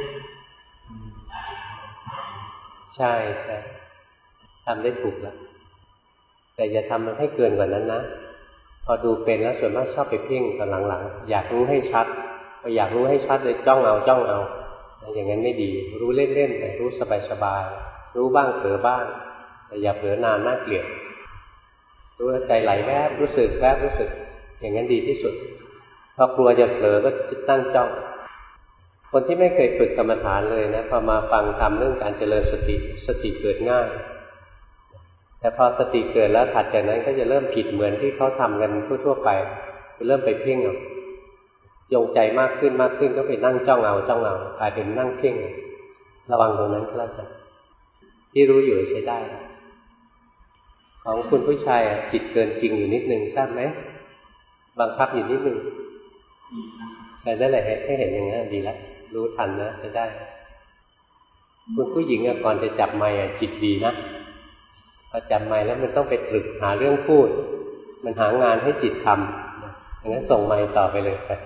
ใช่ใช่ทำได้ถูกแล้วแต่อย่าทำมันให้เกินกว่านั้นนะพอดูเป็นแล้วส่วนมากชอบไปเพ่งตอนหลังๆอยากรู้ให้ชัดพออยากรู้ให้ชัดเลยจ้องเอาจ้องเอาอย่างนั้นไม่ดีรู้เล่นๆแต่รู้สบายๆรู้บ้างเผลอบ้างแต่อย่าเผลอนานน่าเกลียดรู้ใจไหลแวบรู้สึกแวบรู้สึกอย่างนั้นดีที่สุดพอกลัวจะเผลอก็จะตั้งจ้องคนที่ไม่เคยฝึกกรรมฐานเลยนะพอมาฟังธรรมเรื่องการเจริญสติสติเกิดง่ายแต่พอสติเกิดแล้วถัดจากนั้นก็จะเริ่มผิดเหมือนที่เขาทำกันทั่วๆไปจะเริ่มไปเพ่งเอายงใจมากขึ้นมากขึ้นก็ไปนั่งจ้องเอาจ้องเอากลายเป็นนั่งเพ่งระวังตรงนั้นก็แล้วกันที่รู้อยู่ใช้ได้ของคุณผู้ชายจิตเกินจริงอยู่นิดนึงทราบไหมบังคับอยู่นิดนึงแต่นั่นแหละให้เห็นอย่างนั้นดีแล้วรู้ทันนะจะได้คุณผู้หญิงก่อนจะจับไมค์จิตดีนะพอจับไมค์แล้วมันต้องไปตรึกหาเรื่องพูดมันหางานให้จิตทำอย่างนั้นส่งไมค์ต่อไปเลยไป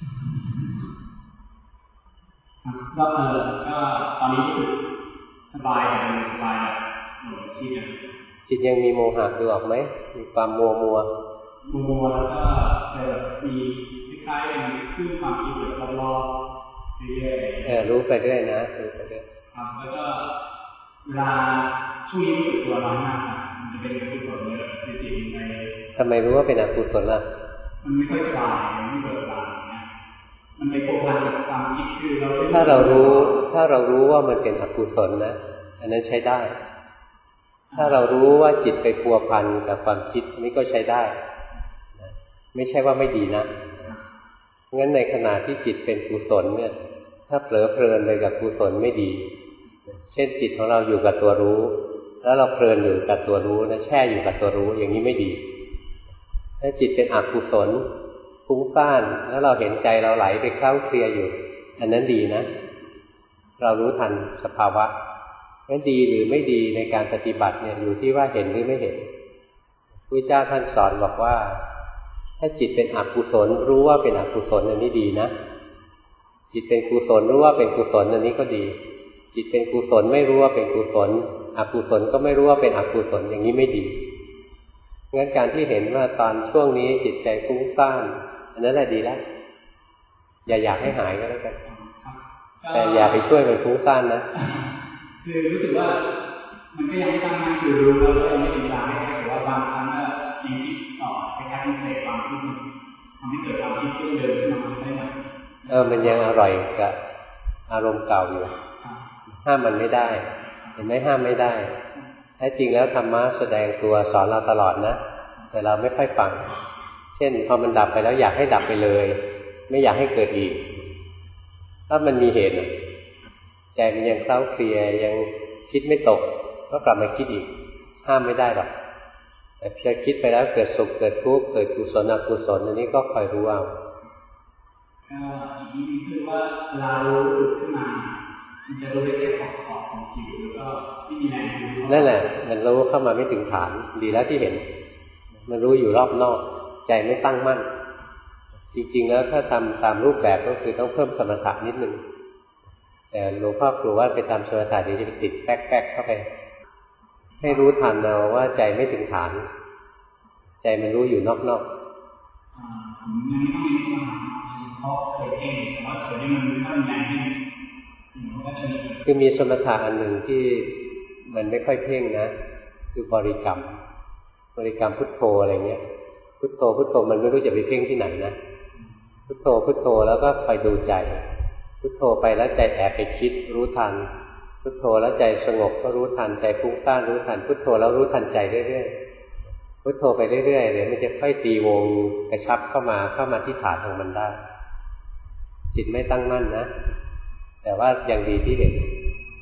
ก็เออก็ตอนนี้รู้สึกสบายสบายหนุนที่เนี่ยจิตยังมีโมหะดูออกไหมมีความมัวมัวมัวแล้วก็จะมีคล้ายๆมีคลื่นความคิดแบบรอบๆเรื่อยๆเออรู้ไปเรื่อยนะรู้ไปเรื่อยครับแล้วก็เวลาช่วงนี้รู้สึกตัวน้อยมากมันจะเป็นอกุศลเยอะจิตๆในทำไมรู้ว่าเป็นอกุศลล่ะมันไม่ค่อยสบายมันไม่เบิกบานเนี่ยมันไปโผล่ผ่านกับความคิดคือเราถ้าเรารู้ถ้าเรารู้ว่ามันเป็นอกุศลนะอันนั้นใช้ได้ถ้าเรารู้ว่าจิตไปพัวพันกับความคิดนี้ก็ใช้ได้ไม่ใช่ว่าไม่ดีนะงั้นในขณะที่จิตเป็นกุศลเนี่ยถ้าเผลอเพลินไปกับกุศลไม่ดีเช่นจิตของเราอยู่กับตัวรู้แล้วเราเพลินอยู่กับตัวรู้นะแช่อยู่กับตัวรู้อย่างนี้ไม่ดีถ้าจิตเป็นอกุศลฟุ้งซ่านแล้วเราเห็นใจเราไหลไปเคล้าเคลียอยู่อันนั้นดีนะเรารู้ทันสภาวะงั้นดีหรือไม่ดีในการปฏิบัติเนี่ยอยู่ที่ว่าเห็นหรือไม่เห็นพระเจ้าท่านสอนบอกว่าถ้าจิตเป็นอกุศลรู้ว่าเป็นอกุศลอันนี้ดีนะจิตเป็นกุศลรู้ว่าเป็นกุศลอันนี้ก็ดีจิตเป็นกุศลไม่รู้ว่าเป็นกุศลอกุศลก็ไม่รู้ว่าเป็นอกุศลอย่างนี้ไม่ดีงั้นการที่เห็นว่าตอนช่วงนี้จิตใจฟุ้งซ่านอันนั้นแหละดีแล้วอย่าอยากให้หายก็แล้วกันแต่อย่าไปช่วยมันฟุ้งซ่านนะคือรู้สึกว่ามันก็ยังไม่ตั้งมั่นคือรู้แล้วก็ยังไม่จริงจังแต่ว่าบางครั้งก็ยังคิดต่อไปแค่ที่เสพความคิดมันทำให้เกิดความคิดเรื่องเดิมขึ้นมาได้ไหมเออมันยังอร่อยกับอารมณ์เก่าอยู่ห้ามมันไม่ได้เห็นไหมห้ามไม่ได้แท้จริงแล้วธรรมะแสดงตัวสอนเราตลอดนะแต่เราไม่ค่อยฟังเช่นพอมันดับไปแล้วอยากให้ดับไปเลยไม่อยากให้เกิดอีกถ้ามันมีเหตุใจมันยังเคล้าเคลียยังคิดไม่ตกก็กลับมาคิดอีกห้ามไม่ได้หรอกแต่เพียงคิดไปแล้วเกิดสุขเกิดทุกข์เกิดกุศลอกุศลอันนี้ก็คอยรู้เอาก็อีกนิดนึงคือว่าเรารู้ขึ้นมามันจะรู้ได้แค่ขอบขอบของจิตแล้วก็ไม่มีแรงนั่นแหละมันรู้เข้ามาไม่ถึงฐานดีแล้วที่เห็นมันรู้อยู่รอบนอกใจไม่ตั้งมั่นจริงๆแล้วถ้าทำตามรูปแบบก็คือต้องเพิ่มสมถะนิดนึงแต่หลวงพ่อกลัวว่าไปตามสมถะเดี๋ยวจะไปติดแป๊กๆเข้าไปให้รู้ทันเราว่าใจไม่ถึงฐานใจมันรู้อยู่นอกๆอ่าผมยังไม่ต้องมีสมาธิเพราะเคยเองแต่ว่าเคยมันไม่ต้องแรงที่คือมีสมถะอันหนึ่งที่มันไม่ค่อยเพ่งนะคือบริกรรมบริกรรมพุทโธอะไรเงี้ยพุทโธพุทโธมันไม่รู้จะไปเพ่งที่ไหนนะพุทโธพุทโธแล้วก็คอยดูใจพุทโธไปแล้วใจแอบไปคิดรู้ทันพุทโธแล้วใจสงบก็รู้ทันใจฟุ้งซ่านรู้ทันพุทโธแล้วรู้ทันใจเรื่อยๆพุทโธไปเรื่อยๆเดี๋ยวมันจะค่อยตีวงกระชับเข้ามาเข้ามาที่ฐานของมันได้จิตไม่ตั้งมั่นนะแต่ว่าอย่างดีที่เห็น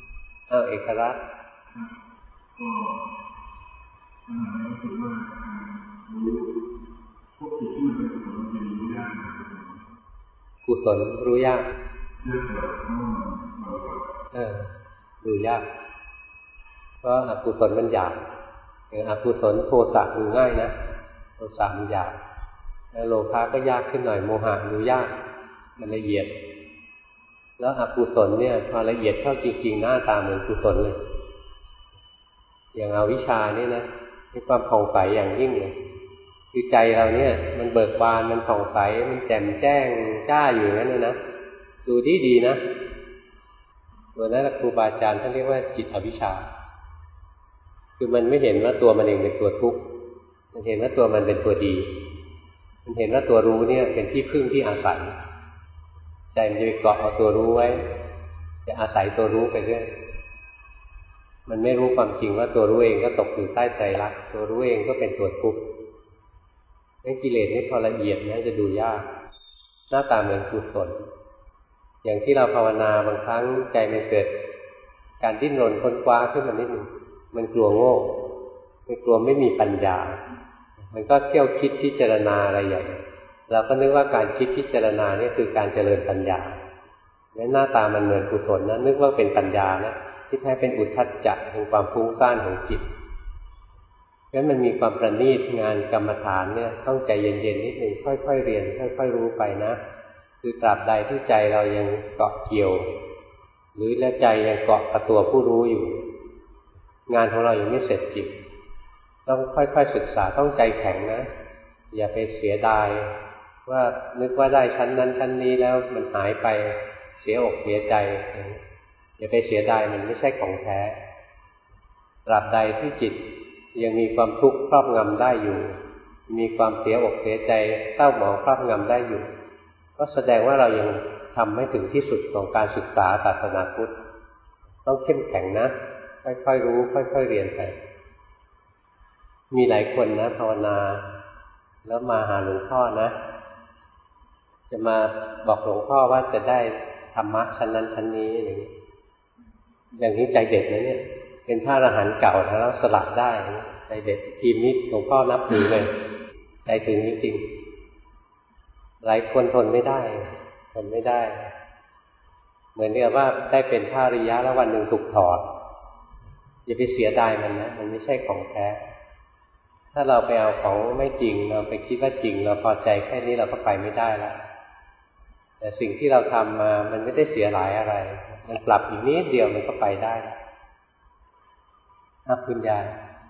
อ้าวเอกรัตน์ก็ปัญหาก็คือว่ารู้พวกจิตที่มันเป็นกุศลมันจะรู้ยากกุศลรู้ยากเรื่องแบบว่าเราเออรู้ยากเพราะอกุศลมันหยาอย่างอกุศลโทสะดูง่ายนะโทสะมันหยาบแล้วโลภะก็ยากขึ้นหน่อยโมหะดูยากมันละเอียดแล้วอกุศลเนี่ยพอละเอียดเข้าจริงๆหน้าตาเหมือนกุศลเลยอย่างอวิชชาเนี่ยนะมีความผ่องใสอย่างยิ่งเลยคือใจเราเนี่ยมันเบิกบานมันผ่องใสมันแจ่มแจ้งจ้าอยู่นั่นนะดูดีดีนะตัวนั้นครูบาอาจารย์ท่านเรียกว่าจิตอวิชชาคือมันไม่เห็นว่าตัวมันเองเป็นตัวทุกข์มันเห็นว่าตัวมันเป็นตัวดีมันเห็นว่าตัวรู้เนี่ยเป็นที่พึ่งที่อาศัยใจมันจะไปเกาะเอาตัวรู้ไว้จะอาศัยตัวรู้ไปเรื่อยมันไม่รู้ความจริงว่าตัวรู้เองก็ตกอยู่ใต้ไตรลักษณ์ตัวรู้เองก็เป็นตัวทุกข์งั้นกิเลสนี่พอละเอียดนะจะดูยากหน้าตาเหมือนกุศลอย่างที่เราภาวนาบางครั้งใจมันเกิดการดิ้นรนค้นคว้าขึ้นมานิดหนึ่งมันกลัวโง่มันกลัวไม่มีปัญญามันก็เที่ยวคิดพิจารณาอะไรอย่างเราก็นึกว่าการคิดพิจารณานี่คือการเจริญปัญญาแล้วหน้าตามันเหมือนกุศลนะนึกว่าเป็นปัญญานะที่แท้เป็นอุทธัจจะเป็นความฟุ้งซ่านของจิตงั้นมันมีความประณีตงานกรรมฐานเนี่ยต้องใจเย็นๆนิดนึงค่อยๆเรียนค่อยๆรู้ไปนะคือตราบใดที่ใจเรายังเกาะเกี่ยวหรือและใจยังเกาะกับตัวผู้รู้อยู่งานของเรายังไม่เสร็จจริงต้องค่อยๆศึกษาต้องใจแข็งนะอย่าไปเสียดายว่านึกว่าได้ชั้นนั้นชั้นนี้แล้วมันหายไปเสียอกเสียใจอย่าไปเสียดายมันไม่ใช่ของแท้ตราบใดที่จิตยังมีความทุกข์ครอบงำได้อยู่มีความเสียอกเสียใจเศร้าหมองครอบงำได้อยู่ก็แสดงว่าเรายังทำไม่ถึงที่สุดของการศึกษาศาสนาพุทธต้องเข้มแข็งนะค่อยๆรู้ค่อยๆเรียนไปมีหลายคนนะภาวนาแล้วมาหาหลวงพ่อนะจะมาบอกหลวงพ่อว่าจะได้ธรรมะชั้นนั้นชั้นนี้อย่างนี้อย่างนี้ใจเด็ดนะเนี่ยเป็นพระอรหันต์เก่าแล้วสลัดได้ใจเด็ดทีมนี้หลวงพ่อนับถือเลยใจถึงจริงๆหลายคนทนไม่ได้ทนไม่ได้เหมือนกับว่าได้เป็นพระอริยะแล้ววันหนึ่งถูกถอดอย่าไปเสียดายมันนะมันไม่ใช่ของแท้ถ้าเราไปเอาของไม่จริงเราไปคิดว่าจริงเราพอใจแค่นี้เราก็ไปไม่ได้แล้วแต่สิ่งที่เราทำมามันไม่ได้เสียหายอะไรมันปรับอีกนิดเดียวมันก็ไปได้แล้วนะคุณยาย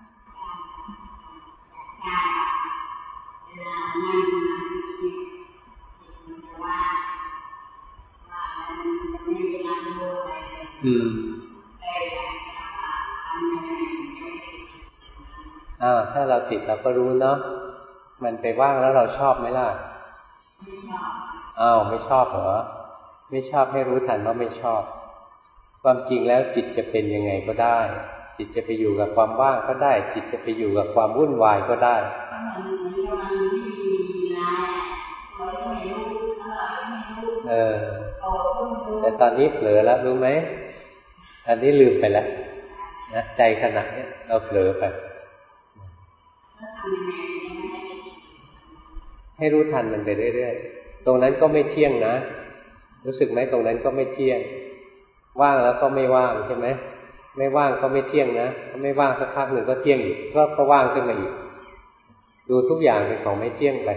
อืมอ้าวถ้าเราติดเราก็รู้เนาะมันไปว่างแล้วเราชอบไหมล่ะอ้าวไม่ชอบเหรอไม่ชอบให้รู้ทันว่าไม่ชอบความจริงแล้วจิตจะเป็นยังไงก็ได้จิตจะไปอยู่กับความว่างก็ได้จิตจะไปอยู่กับความวุ่นวายก็ได้เออแต่ตอนนี้เผลอแล้วรู้ไหมอันนี้ลืมไปแล้วนะใจขณะนี้เราเผลอไปให้รู้ทันมันไปเรื่อยๆตรงนั้นก็ไม่เที่ยงนะรู้สึกไหมตรงนั้นก็ไม่เที่ยงว่างแล้วก็ไม่ว่างใช่ไหมไม่ว่างก็ไม่เที่ยงนะถ้าไม่ว่างสักพักหนึ่งก็เที่ยงอีกก็ก็ว่างขึ้นมาอีกดูทุกอย่างเป็นของไม่เที่ยงไป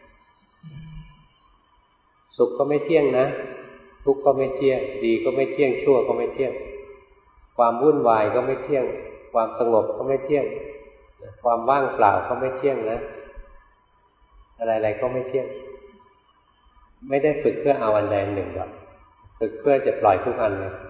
สุขก็ไม่เที่ยงนะทุกข์ก็ไม่เที่ยงดีก็ไม่เที่ยงชั่วก็ไม่เที่ยงความวุ่นวายก็ไม่เที่ยงความสงบก็ไม่เที่ยงความว่างเปล่าก็ไม่เที่ยงนะอะไรๆก็ไม่เที่ยงไม่ได้ฝึกเพื่อเอาอันใดหนึ่งหรอกฝึกเพื่อจะปล่อยทุกอันเลย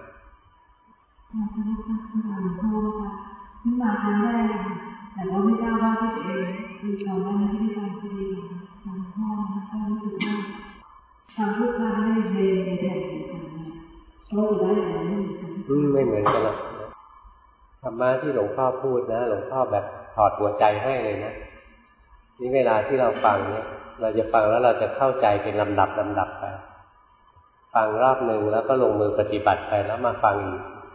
ขึ้นมาครั้งแรกแต่ว่าไม่ทราบว่าที่เองมีความได้ที่ได้การที่ดีทางพ่อก็รู้สึกว่าทำทุกครั้งได้เรียนในแบบกันก็จะได้อะไรอืมไม่เหมือนกันหรอกธรรมะที่หลวงพ่อพูดนะหลวงพ่อแบบถอดหัวใจให้เลยนะนี่เวลาที่เราฟังเนี่ยเราจะฟังแล้วเราจะเข้าใจเป็นลำดับลำดับไปฟังรอบหนึ่งแล้วก็ลงมือปฏิบัติไปแล้วมาฟังอีก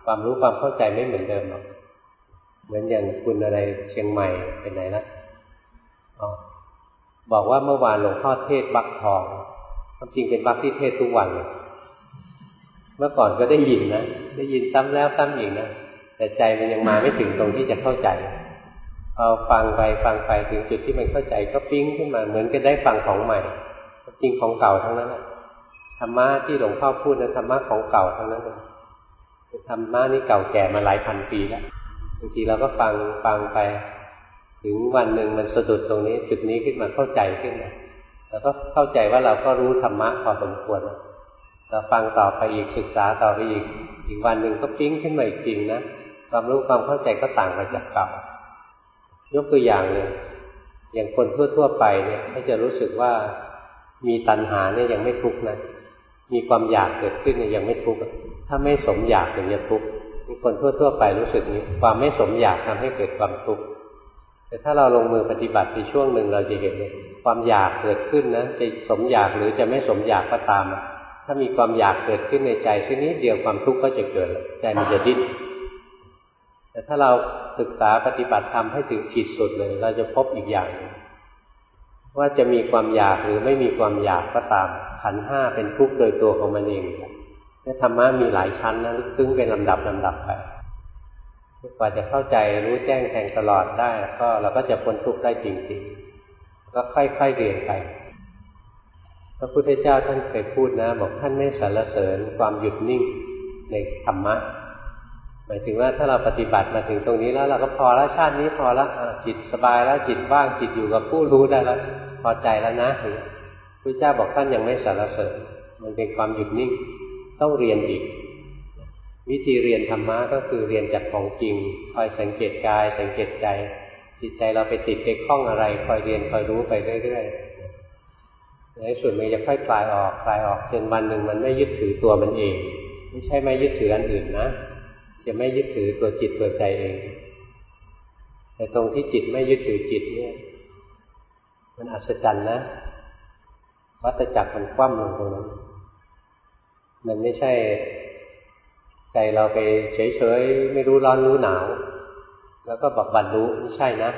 ความรู้ความเข้าใจไม่เหมือนเดิมหรอกเหมือนอย่างคุณอะไรเชียงใหม่เป็นไหนละอ๋อบอกว่าเมื่อวานหลวงพ่อเทศน์บักทองความจริงเป็นบักที่เทศน์ทุกวันเลยเมื่อก่อนก็ได้ยินนะได้ยินซ้ำแล้วซ้ำอีกนะแต่ใจมันยังมาไม่ถึงตรงที่จะเข้าใจพอฟังไปฟังไปถึงจุดที่มันเข้าใจก็ปิ๊งขึ้นมาเหมือนกับได้ฟังของใหม่จริงของเก่าทั้งนั้นแหละธรรมะที่หลวงพ่อพูดนะธรรมะของเก่าทั้งนั้นเลยธรรมะนี่เก่าแก่มาหลายพันปีแล้วบางทีเราก็ฟังฟังไปถึงวันหนึ่งมันสะดุดตรงนี้จุดนี้ขึ้นมาเข้าใจขึ้นมาแล้วก็เข้าใจว่าเราก็รู้ธรรมะพอสมควรเราฟังต่อไปอีกศึกษาต่อไปอีกอีกวันหนึ่งก็ปิ๊งขึ้นมาอีกจริงนะความรู้ความเข้าใจก็ต่างไปจากเก่ายกตัวอย่างเลยอย่างคนทั่วๆไปเนี่ยเขาจะรู้สึกว่ามีตัณหาเนี่ยยังไม่ทุกข์นะมีความอยากเกิดขึ้นเนี่ยยังไม่ทุกข์ถ้าไม่สมอยากถึงจะทุกข์มีคนทั่วๆไปรู้สึกนี้ความไม่สมอยากทำให้เกิดความทุกข์แต่ถ้าเราลงมือปฏิบัติในช่วงหนึ่งเราจะเห็นเลยความอยากเกิดขึ้นนะจะสมอยากหรือจะไม่สมอยากก็ตามถ้ามีความอยากเกิดขึ้นในใจแค่นิดเดียวความทุกข์ก็จะเกิดใจมันจะดิ้นแต่ถ้าเราศึกษาปฏิบัติธรรมให้ถึงขีดสุดเลยเราจะพบอีกอย่างว่าจะมีความอยากหรือไม่มีความอยากก็ตามขันธ์ห้าเป็นทุกข์โดยตัวของมันเองและธรรมะมีหลายชั้นนะลึกซึ้งเป็นลำดับลำดับไปกว่าจะเข้าใจรู้แจ้งแทงตลอดได้ก็เราก็จะพ้นทุกข์ได้จริงๆก็ค่อยๆเรียนไปพระพุทธเจ้าท่านเคยพูดนะบอกท่านไม่สรรเสริญความหยุดนิ่งในธรรมะหมายถึงว่าถ้าเราปฏิบัติมาถึงตรงนี้แล้วเราก็พอแล้วชาตินี้พอแล้วจิตสบายแล้วจิตว่างจิตอยู่กับผู้รู้ได้แล้วพอใจแล้วนะพระพุทธเจ้าบอกท่านยังไม่สรรเสริญมันเป็นความหยุดนิ่งต้องเรียนอีกวิธีเรียนธรรมะก็คือเรียนจากของจริงคอยสังเกตกายสังเกตใจจิตใจเราไปติดไปคล้องอะไรคอยเรียนคอยรู้ไปเรื่อยๆในส่วนมันจะค่อยคลายออกคลายออกจนวันหนึ่งมันไม่ยึดถือตัวมันเองไม่ใช่ไม่ยึดถืออันอื่นนะจะไม่ยึดถือตัวจิตตัวใจเองแต่ตรงที่จิตไม่ยึดถือจิตเนี่ยมันอัศจรรย์นะวัฏจักรมันคว่ำลงตรงนั้นมันไม่ใช่ใจเราไปเฉยๆไม่รู้ร้อนรู้หนาวแล้วก็บอกบรรลุไม่ใช่นะ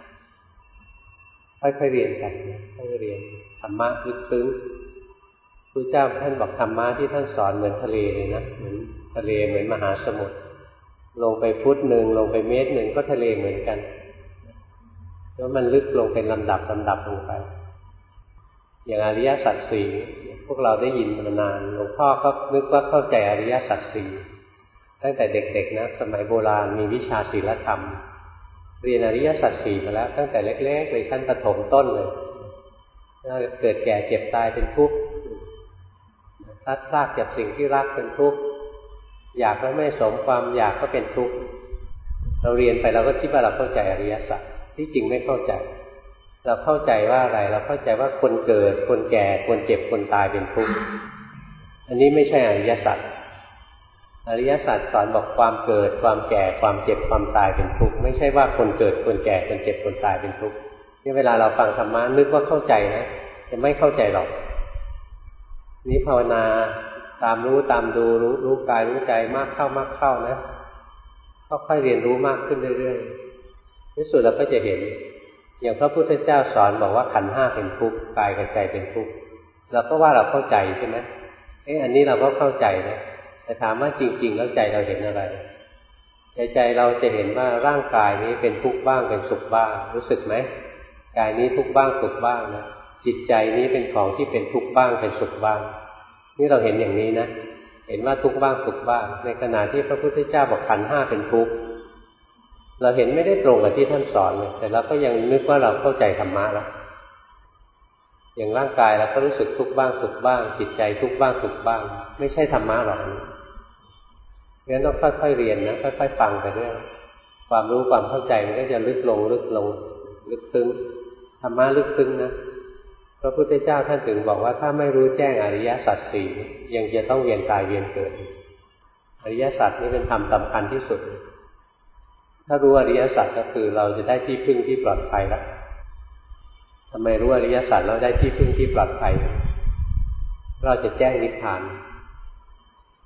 ค่อยๆเรียนกันค่อยๆเรียนธรรมะลึกซึ้งพระเจ้าท่านบอกธรรมะที่ท่านสอนเหมือนทะเลเลยนะเหมือนทะเลเหมือนมหาสมุทรลงไปฟุตหนึ่งลงไปเมตรหนึ่งก็ทะเลเหมือนกันแล้วมันลึกลงเป็นลำดับลำดับลงไปอย่างอริยสัจสี่พวกเราได้ยินมานานหลวงพ่อก็นึกว่าเข้าใจอริยสัจสี่ตั้งแต่เด็กๆนะสมัยโบราณมีวิชาศีลธรรมเรียนอริยสัจสี่มาแล้วตั้งแต่เล็กๆเลยชั้นประถมต้นเลยเกิดแก่เจ็บตายเป็นทุกข์พลัดพรากจากสิ่งที่รักเป็นทุกข์อยากแล้วไม่สมความอยากก็เป็นทุกข์เราเรียนไปเราก็คิดว่าเราเข้าใจอริยสัจที่จริงไม่เข้าใจเราเข้าใจว่าอะไรเราเข้าใจว่าคนเกิดคนแก่คนเจ็บคนตายเป็นทุกข์อันนี้ไม่ใช่อริยสัจอริยสัจสอนบอกความเกิดความแก่ความเจ็บความตายเป็นทุกข์ไม่ใช่ว่าคนเกิดคนแก่คนเจ็บคนตายเป็นทุกข์นี่เวลาเราฟังธรรมะนึกว่าเข้าใจนะจะไม่เข้าใจหรอกนี้ภาวนาตามรู้ตามดูรู้รู้กายรู้ใจมากเข้ามากเข้านะค่อยๆเรียนรู้มากขึ้นเรื่อยๆในสุดเราก็จะเห็นอย่างพระพุทธเจ้าสอนบอกว่าขันธ์ห้าเป็นทุกข์กายกับใจเป็นทุกข์เราก็ว่าเราเข้าใจใช่ไหมเอ๊ะอันนี้เราก็เข้าใจนะแต่ถามว่าจริงๆแล้วใจเราเห็นอะไรใจใจเราจะเห็นว่าร่างกายนี้เป็นทุกข์บ้างเป็นสุขบ้างรู้สึกไหมกายนี้ทุกข์บ้างสุขบ้างนะจิตใจนี้เป็นของที่เป็นทุกข์บ้างเป็นสุขบ้างนี่เราเห็นอย่างนี้นะเห็นว่าทุกข์บ้างสุขบ้างในขณะที่พระพุทธเจ้าบอกขันธ์ห้าเป็นทุกข์เราเห็นไม่ได้ตรงกับที่ท่านสอนเลยแต่เราก็ยังนึกว่าเราเข้าใจธรรมะแล้วอย่างร่างกายเราก็รู้สึกทุกข์บ้างสุขบ้างจิตใจทุกข์บ้างสุขบ้างไม่ใช่ธรรมะหรอกงั้นต้องค่อยๆเรียนนะค่อยๆฟังไปเรื่อยความรู้ความเข้าใจมันก็จะลึกลงลึกลงลึกซึ้งธรรมะลึกซึ้งนะพระพุทธเจ้าท่านถึงบอกว่าถ้าไม่รู้แจ้งอริยสัจสี่ยังจะต้องเวียนตายเวียนเกิดอริยสัจนี้เป็นธรรมสำคัญที่สุดถ้ารู้อริยสัจก็คือเราจะได้ที่พึ่งที่ปลอดภัยแล้วทำไมรู้อริยสัจเราได้ที่พึ่งที่ปลอดภัยเราจะแจ้งนิพพาน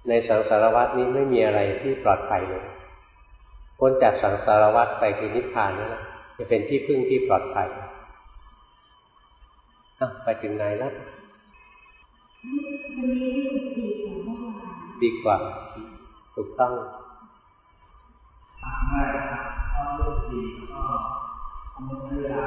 ในสังสารวัฏนี้ไม่มีอะไรที่ปลอดภัยเลยพ้นจากสังสารวัฏไปคือนิพพานนั่นแหละจะเป็นที่พึ่งที่ปลอดภัยอ่ะไปถึงไหนแล้วดีกว่าถูกต้องครั้งแรกครับก็รู้ดีก็มีเวลา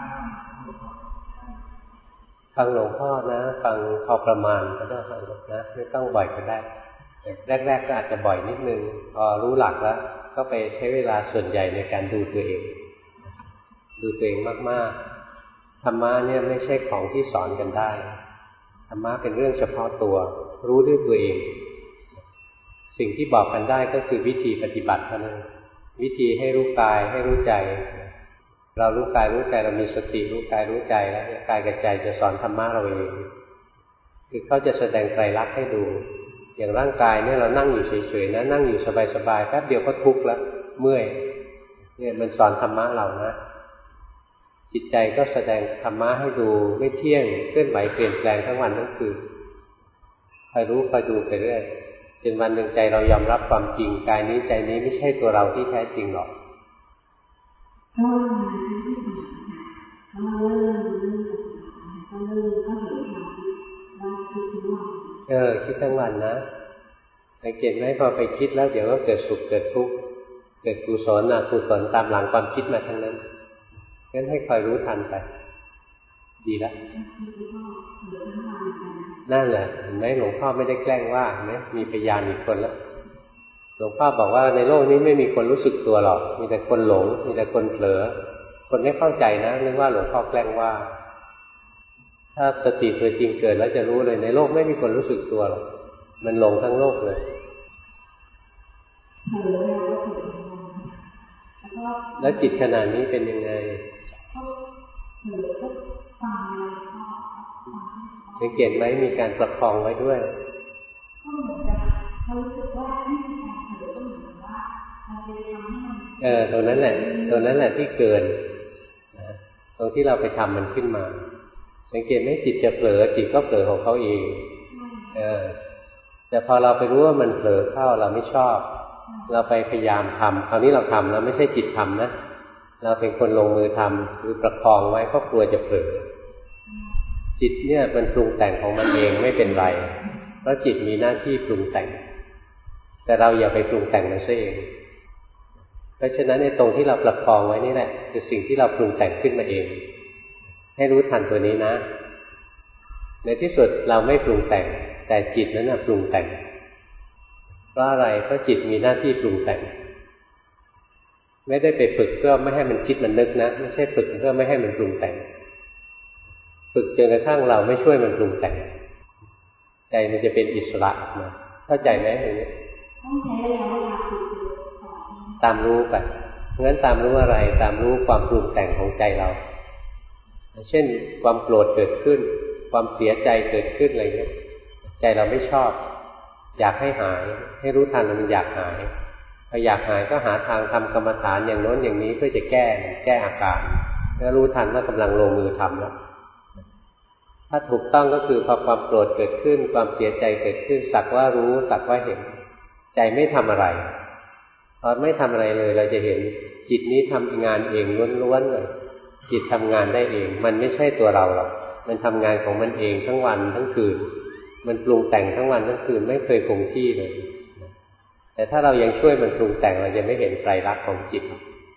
ฟังหลวงพ่อนะฟังพอประมาณก็ได้นะไม่ต้องบ่อยก็ได้แรกๆก็อาจจะบ่อยนิดนึงพอรู้หลักแล้วก็ไปใช้เวลาส่วนใหญ่ในการดูตัวเองดูตัวเองมากๆธรรมะเนี่ยไม่ใช่ของที่สอนกันได้ธรรมะเป็นเรื่องเฉพาะตัวรู้ด้วยตัวเองสิ่งที่บอกกันได้ก็คือวิธีปฏิบัติเท่านั้นวิธีให้รู้กายให้รู้ใจเรารู้กายรู้ใจเรามีสติรู้กายรู้ใจแล้วกายกับใจจะสอนธรรมะเราเองคือเขาจะแสดงไตรลักษณ์ให้ดูอย่างร่างกายเนี่ยเรานั่งอยู่เฉยๆนะนั่งอยู่สบายๆแป๊บเดียวก็ทุกข์แล้วเมื่อยเนี่ยมันสอนธรรมะเรานะจิตใจก็แสดงธรรมะให้ดูไม่เที่ยงเคลื่อนไหวเปลี่ยนแปลงทั้งวันทั้งคืนคอยรู้คอยดูไปเรื่อยจนวันหนึ่งใจเรายอมรับความจริงกายนี้ใจนี้ไม่ใช่ตัวเราที่แท้จริงหรอกก็มาที่ผ่านค่ะก็เริ่มเริ่มก็เริ่มก็เห็นความว่าคิดทั้งวันเออคิดทั้งวันนะสังเกตไหมพอไปคิดแล้วเดี๋ยวก็เกิดสุขเกิดทุกข์เกิดกุศลอกุศลตามหลังความคิดมาทั้งนั้นงั้นให้คอยรู้ทันไปดีแล้วนั่นแหละเห็นไหมหลวงพ่อไม่ได้แกล้งว่าเห็นไหมมีพยานอีกคนแล้วหลวงพ่อบอกว่าในโลกนี้ไม่มีคนรู้สึกตัวหรอกมีแต่คนหลงมีแต่คนเผลอคนไม่เข้าใจนะนึกว่าหลวงพ่อแกล้งว่าถ้าสติตัวจริงเกิดแล้วจะรู้เลยในโลกไม่มีคนรู้สึกตัวหรอกมันหลงทั้งโลกเลยแล้วจิตขนาดนี้เป็นยังไงสังเกตไหมมีการประคองไว้ด้วยเออตรงนั้นแหละตรงนั้นแหละที่เกินตรงที่เราไปทำมันขึ้นมาสังเกตไหมจิตจะเผลอจิตก็เผลอของเขาเองเออแต่พอเราไปรู้ว่ามันเผลอเข้าเราไม่ชอบเราไปพยายามทำคราวนี้เราทำแล้วไม่ใช่จิตทำนะเราเป็นคนลงมือทำคือประคองไว้ก็กลัวจะเผลอจิตเนี่ยมันปรุงแต่งของมันเองไม่เป็นไรเพราะจิตมีหน้าที่ปรุงแต่งแต่เราอย่าไปปรุงแต่งมันซะเองเพราะฉะนั้นในตรงที่เราประคองไว้นี่แหละคือสิ่งที่เราปรุงแต่งขึ้นมาเองให้รู้ทันตัวนี้นะในที่สุดเราไม่ปรุงแต่งแต่จิตนั้นน่ะปรุงแต่งเพราะอะไรเพราะจิตมีหน้าที่ปรุงแต่งไม่ได้ไปฝึกเพื่อไม่ให้มันคิดมันนึกนะไม่ใช่ฝึกเพื่อไม่ให้มันปรุงแต่งฝึกจนกระทั่งเราไม่ช่วยมันปรุงแต่งใจมันจะเป็นอิสระออกมาเข้าใจไหมอย่างนี้ต้องใช้ระยะเวลาฝึกตามรู้ไปงั้นตามรู้อะไรตามรู้ความปรุงแต่งของใจเราเช่นความโกรธเกิดขึ้นความเสียใจเกิดขึ้นอะไรเงี้ยใจเราไม่ชอบอยากให้หายให้รู้ทันมันอยากหายพออยากหายก็หาทางทำกรรมฐานอย่างโน้นอย่างนี้เพื่อจะแก้แก้อาการแล้วรู้ทันว่ากำลังลงมือทำแล้วถ้าถูกต้องก็คือพอความโกรธเกิดขึ้นความเสียใจเกิดขึ้นสักว่ารู้สักว่าเห็นใจไม่ทำอะไรพอไม่ทำอะไรเลยเราจะเห็นจิตนี้ทำงานเองล้วนๆเลยจิตทำงานได้เองมันไม่ใช่ตัวเราหรอกมันทำงานของมันเองทั้งวันทั้งคืนมันปรุงแต่งทั้งวันทั้งคืนไม่เคยคงที่เลยแต่ถ้าเรายังช่วยมันปรุงแต่งเราจะไม่เห็นไตรลักษณ์ของจิต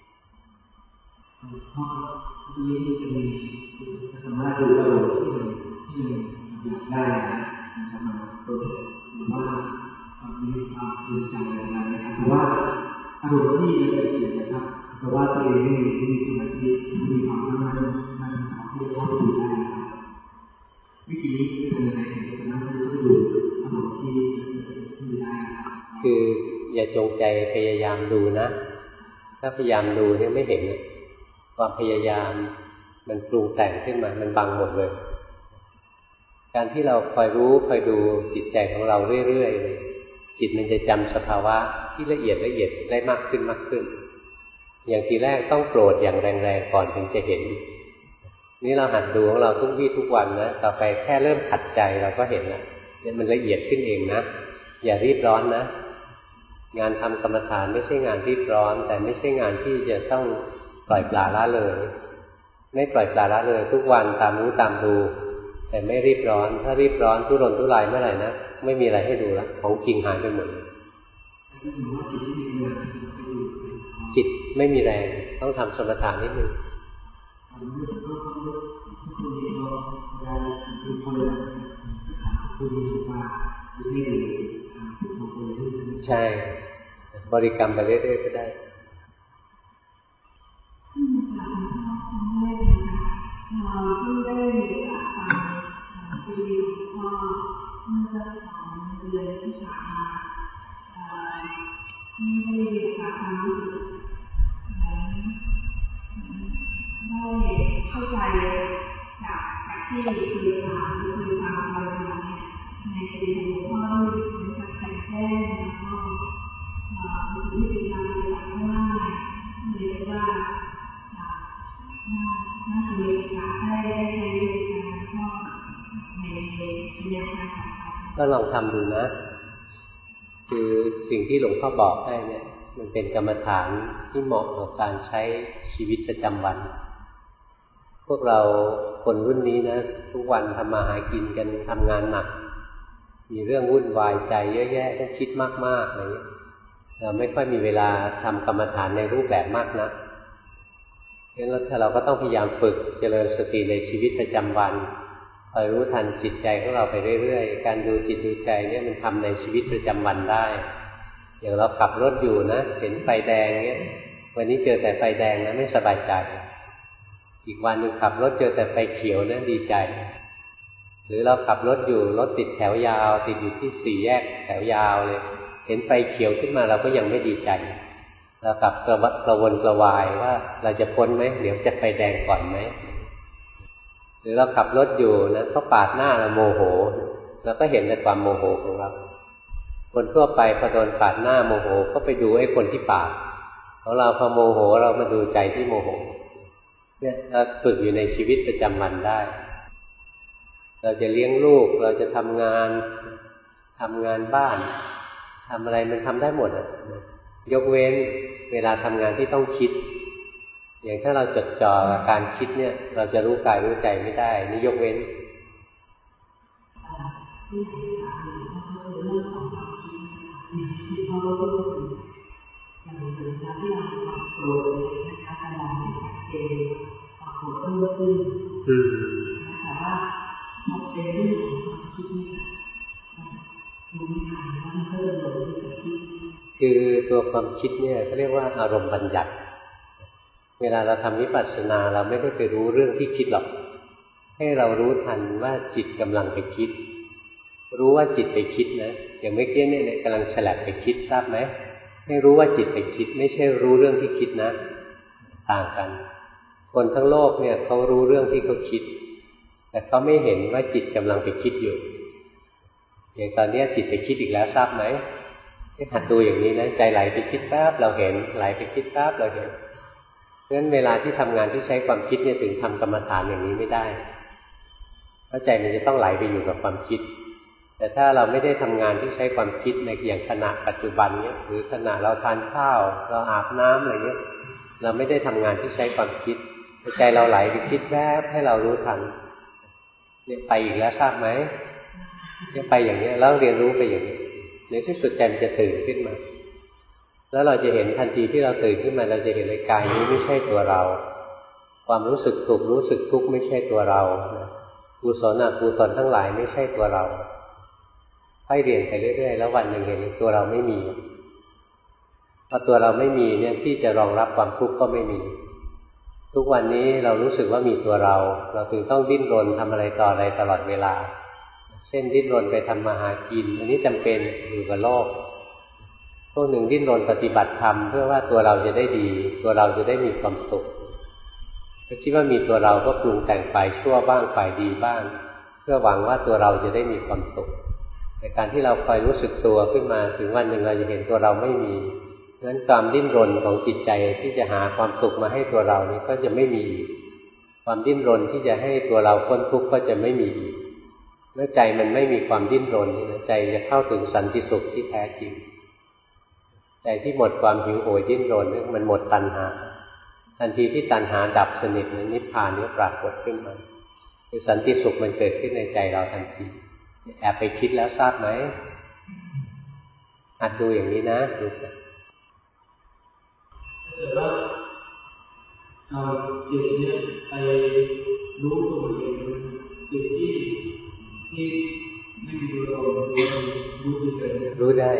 นี้จะมีสามารถดูอารมณ์ที่มันที่มันอยากได้นะครับมันตัวหรือว่ามีความสนใจอะไรนะครับเพราะว่าอารมณ์ที่มันเกิดขึ้นนะครับเพราะว่าตัวเองไม่มีไม่มีสมาธิมีความสามารถมันสามารถที่จะเข้าไปดูได้ครับวิธีนี้เป็นยังไงถึงจะสามารถที่จะดูอารมณ์ที่ที่ได้ครับคืออย่าจงใจพยายามดูนะถ้าพยายามดูเนี่ยไม่เห็นความพยายามมันปรุงแต่งขึ้นมามันบังหมดเลยการที่เราคอยรู้คอยดูจิตใจของเราเรื่อยๆจิตมันจะจำสภาวะที่ละเอียดละเอียดได้มากขึ้นมากขึ้นอย่างทีแรกต้องโกรธอย่างแรงๆก่อนถึงจะเห็นนี่เราหัดดูของเราทุกวี่ทุกวันนะต่อไปแค่เริ่มขัดใจเราก็เห็นแล้วเนี่ยมันละเอียดขึ้นเองนะอย่ารีบร้อนนะงานทำกรรมฐานไม่ใช่งานรีบร้อนแต่ไม่ใช่งานที่จะต้องปล่อยปละละเลยไม่ปล่อยปละละเลยทุกวันตามรู้ตามดูแต่ไม่รีบร้อนถ้ารีบร้อนทุรนทุรายเมื่อไหร่นะไม่มีอะไรให้ดูแล้วของจริงหายไปหมดจิตไม่มีแรงต้องทำสมถะนิดนึงใช่บริกรรมไปเรื่อยๆก็ได้เราเพิ่งได้มีโอกาสฟังซีดีของพ่อเมื่อสักสองเดือนที่ผ่านมาไม่ได้มีโอกาสฟังรู้สึกได้เข้าใจจากจากที่เคยถามเคยฟังเราเนี่ยในซีดีของพ่อที่เหมือนกับแต่งแจ้งแล้วก็มีวิธีการปฏิบัติง่ายเลยว่าน่าจะมีโอกาสได้ได้ใช้วิธีการก็ในในแนวทางของเขาก็ลองทำดูนะคือสิ่งที่หลวงพ่อบอกให้เนี่ยมันเป็นกรรมฐานที่เหมาะกับการใช้ชีวิตประจำวันพวกเราคนรุ่นนี้นะทุกวันทำมาหากินกันทำงานหนักมีเรื่องวุ่นวายใจเยอะแยะต้องคิดมากๆอะไรอย่างนี้เราไม่ค่อยมีเวลาทำกรรมฐานในรูปแบบมากนะงั้นเราก็ต้องพยายามฝึกเจริญสติในชีวิตประจำวันคอยรู้ทันจิตใจของเราไปเรื่อยๆการดูจิตดูใจเนี่ยมันทำในชีวิตประจำวันได้อย่างเราขับรถอยู่นะเห็นไฟแดงเนี่ยวันนี้เจอแต่ไฟแดงนะไม่สบายใจอีกวันหนึ่งขับรถเจอแต่ไฟเขียวนะดีใจหรือเราขับรถอยู่รถติดแถวยาวติดอยู่ที่สี่แยกแถวยาวเลยเห็นไฟเขียวขึ้นมาเราก็ยังไม่ดีใจเรากลับกระกระวนกระวายว่าเราจะพ้นไหมเดี๋ยวจะไฟแดงก่อนไหมหรือเราขับรถอยู่นะเขาปาดหน้าเราโมโหเราก็เห็นแต่ความโมโหของเราคนทั่วไปพอโดนปาดหน้าโมโหก็ไปดูไอ้คนที่ปาดของเราพอโมโหเรามาดูใจที่โมโหเนี่ยเราฝึกอยู่ในชีวิตประจำวันได้เราจะเลี้ยงลูกเราจะทำงานทำงานบ้านทำอะไรมันทำได้หมดอ่ะยกเว้นเวลาทำงานที่ต้องคิดอย่างถ้าเราจดจ่อกับการคิดเนี่ยเราจะรู้กายรู้ใจไม่ได้นี่ยกเว้นที่ไหนคะก็คือเรื่องของความคิดที่เขารู้สึกอย่างเวลาที่เราความโกรธนะคะจะมองไม่ชัดเจนความโกรธเพิ่มขึ้นแต่ว่ามันเป็นเรื่องของความคิดนี่รู้ไม่ทันว่ามันก็จะหลงไปกับคิดคือตัวความคิดเนี่ยเขาเรียกว่าอารมณ์บัญญัติเวลาเราทำวิปัสสนาเราไม่ได้ไปรู้เรื่องที่คิดหรอกให้เรารู้ทันว่าจิตกำลังไปคิดรู้ว่าจิตไปคิดนะอย่างเมื่อกี้เนี่ยกำลังฉลับไปคิดทราบไหมให้รู้ว่าจิตไปคิดไม่ใช่รู้เรื่องที่คิดนะต่างกันคนทั้งโลกเนี่ยเขารู้เรื่องที่เขาคิดแต่เขาไม่เห็นว่าจิตกำลังไปคิดอยู่อย่างตอนนี้จิตไปคิดอีกแล้วทราบไหมให้หัดดูอย่างนี้นะใจไหลไปคิดแป๊บเราเห็นไหลไปคิดแป๊บเราเห็นเพราะฉะนั้นเวลาที่ทำงานที่ใช้ความคิดเนี่ยถึงทำกรรมฐานอย่างนี้ไม่ได้เพราะใจมันจะต้องไหลไปอยู่กับความคิดแต่ถ้าเราไม่ได้ทำงานที่ใช้ความคิดในอย่างขณะปัจจุบันเนี่ยหรือขณะเราทานข้าวเราอาบน้ำอะไรเงี้ยเราไม่ได้ทำงานที่ใช้ความคิดใจเราไหลไปคิดแป๊บให้เรารู้ทันเนี่ยไปอีกแล้วทราบไหมเนี่ยไปอย่างนี้แล้วเรียนรู้ไปอย่างนี้ในที่สุดใจมันจะตื่นขึ้นมาแล้วเราจะเห็นทันทีที่เราตื่นขึ้นมาเราจะเห็นเลยกายนี้ไม่ใช่ตัวเราความรู้สึกสุขรู้สึกทุกข์ไม่ใช่ตัวเรากุศลอกุศลทั้งหลายไม่ใช่ตัวเราค่อยเรียนไปเรื่อยๆแล้ววันหนึ่งเห็นตัวเราไม่มีพอตัวเราไม่มีเนี่ยที่จะรองรับความทุกข์ก็ไม่มีทุกวันนี้เรารู้สึกว่ามีตัวเราเราถึงต้องดิ้นรนทำอะไรต่ออะไรตลอดเวลาเช่นดิ้นรนไปทำมาหากินอันนี้จำเป็นอยู่กับโลกพวกหนึ่งดิ้นรนปฏิบัติธรรมเพื่อว่าตัวเราจะได้ดีตัวเราจะได้มีความสุขก็คิดว่ามีตัวเราก็ปรุงแต่งฝ่ายชั่วบ้างฝ่ายดีบ้างเพื่อหวังว่าตัวเราจะได้มีความสุขแต่การที่เราคอยรู้สึกตัวขึ้นมาถึงวันหนึ่งเราจะเห็นตัวเราไม่มีเพราะฉะนั้นความดิ้นรนของจิตใจที่จะหาความสุขมาให้ตัวเรานี่ก็จะไม่มีความดิ้นรนที่จะให้ตัวเราพ้นทุกข์ก็จะไม่มีเมื่อใจมันไม่มีความดิ้นรนนี่นะใจจะเข้าถึงสันติสุขที่แท้จริงใจที่หมดความหิวโหยดิ้นรนมันหมดตัณหาทันทีที่ตัณหาดับสนิทนิพพานนี้ปรากฏขึ้นมาคือสันติสุขมันเกิดขึ้นในใจเราทันทีแอบไปคิดแล้วทราบไหมหัดดูอย่างนี้นะดูสิถ้าเกิดว่าเอาจิตเนี่ยไปรู้ตัวเองจิตที่ที่ไม่มีตัวตนรู้เฉยๆรู้ได้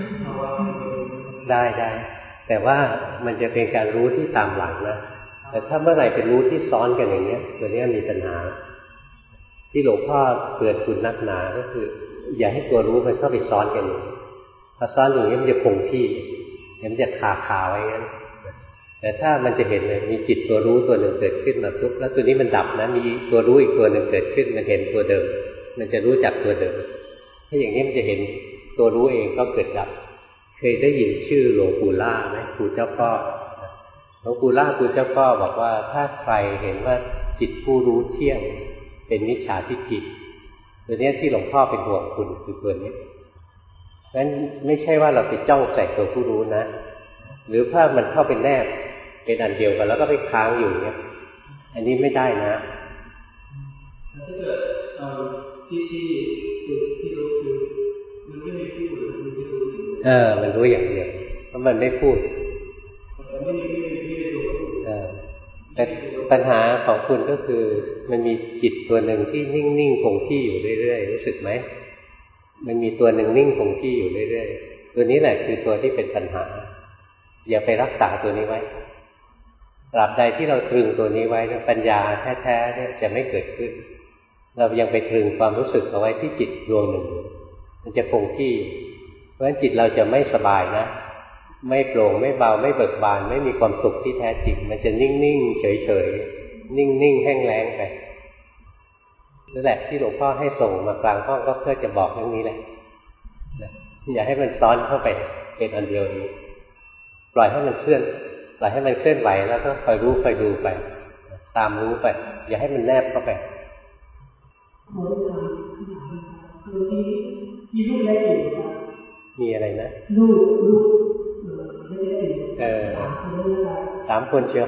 ได้ได้แต่ว่ามันจะเป็นการรู้ที่ตามหลังนะแต่ถ้าเมื่อไหร่เป็นรู้ที่ซ้อนกันอย่างเนี้ยตัวนี้มีปัญหาที่หลวงพ่อเตือนคุณนักหนาก็คืออย่าให้ตัวรู้มันเข้าไปซ้อนกันถ้าซ้อนอย่างนี้มันจะคงที่มันจะคาคาไว้งั้นแต่ถ้ามันจะเห็นเลยมีจิตตัวรู้ตัวหนึ่งเกิดขึ้นมาปุ๊บแล้วตัวนี้มันดับนะมีตัวรู้อีกตัวหนึ่งเกิดขึ้นมันเห็นตัวเดิมมันจะรู้จักตัวเดิมถ้าอย่างนี้มันจะเห็นตัวรู้เองก็เกิดดับเคยได้ยินชื่อหลวงปู่ล่าไหมปู่เจ้าพ่อหลวงปู่ล่าปู่เจ้าพ่อบอกว่าถ้าใครเห็นว่าจิตผู้รู้เที่ยงเป็นมิจฉาทิฏฐิตัวนี้ที่หลวงพ่อเป็นห่วงคุณคือตัวนี้งั้นไม่ใช่ว่าเราไปจ้องใส่ตัวผู้รู้นะหรือถ้ามันเข้าเป็นแนบเป็นอันเดียวกันแล้วก็ไปค้างอยู่เนี้ยอันนี้ไม่ได้นะถ้าเกิดที่ที่ที่รู้คือมันไม่ได้พูดมันไม่รู้เออมันรู้อย่างเดียวเพราะมันไม่พูดไม่มีไม่มีไม่มีตัวพูดเออแต่ปัญหาของคุณก็คือมันมีจิตตัวหนึ่งที่นิ่งๆคงที่อยู่เรื่อยๆรู้สึกไหมมันมีตัวหนึ่งนิ่งคงที่อยู่เรื่อยๆตัวนี้แหละคือตัวที่เป็นปัญหาอย่าไปรักษาตัวนี้ไว้ตราบใดที่เราตรึงตัวนี้ไว้ปัญญาแท้ๆเนี่ยจะไม่เกิดขึ้นเรายังไปตรึงความรู้สึกเอาไว้ที่จิตดวงหนึ่งมันจะคงที่เพราะฉะนั้นจิตเราจะไม่สบายนะไม่โปร่งไม่เบาไม่เบิกบานไม่มีความสุขที่แท้จริงมันจะนิ่งๆเฉยๆนิ่งๆแห้งแล้งไปนั่นแหละที่หลวงพ่อให้ส่งมากลางห้องก็เพื่อจะบอกเรื่องนี้แหละอย่าให้มันซ้อนเข้าไปเป็นอันเดียวนี้ปล่อยให้มันเคลื่อนปล่อยให้มันเคลื่อนไหวแล้วก็คอยรู้คอยดูไปตามรู้ไปอย่าให้มันแนบเข้าไปมีลูกเล็กอยู่ครับมีอะไรนะลูกลูกเออสามคนเชียว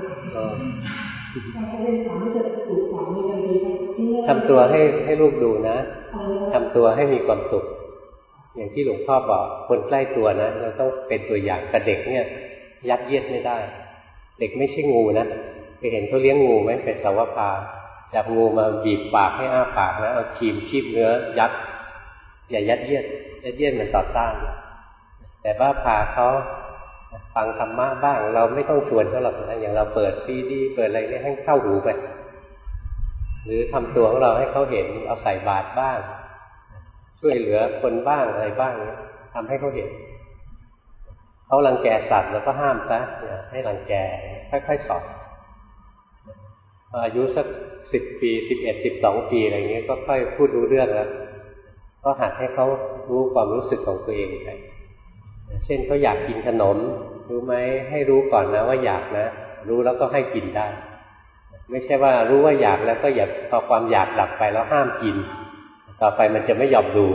ทำตัวให้ให้ลูกดูนะทำตัวให้มีความสุขอย่างที่หลวงพ่อบอกคนใกล้ตัวนะเราต้องเป็นตัวอย่างกับเด็กเนี่ยยัดเยียดไม่ได้เด็กไม่ใช่งูนะเคยเห็นเขาเลี้ยงงูไหมเป็นสาวพาจับงูมาบีบปากให้อ้าปากนะเอาครีมคีบเนื้อยัดอย่ายัดเยียดยัดเยียดมันต่อต้านแต่ว่าพาเขาฟังธรรมะบ้างเราไม่ต้องชวนเขาหรอกนะอย่างเราเปิดซีดีเปิดอะไรนี่ให้เข้าหูไปหรือทำตัวของเราให้เขาเห็นเอาใส่บาตรบ้างช่วยเหลือคนบ้างอะไรบ้างทำให้เขาเห็นเขารังแกสัตว์แล้วก็ห้ามซะให้รังแกค่อยๆสอนอายุสักสิบปีสิบเอ็ดสิบสองปีอะไรเงี้ยก็ค่อยพูดรู้เรื่องแล้วก็หัดให้เขารู้ความรู้สึกของตัวเองไปเช่นเขาอยากกินขนมรู้ไหมให้รู้ก่อนนะว่าอยากนะรู้แล้วก็ให้กินได้ไม่ใช่ว่ารู้ว่าอยากแล้วก็อย่าพอความอยากดับไปแล้วห้ามกินต่อไปมันจะไม่ยอมดู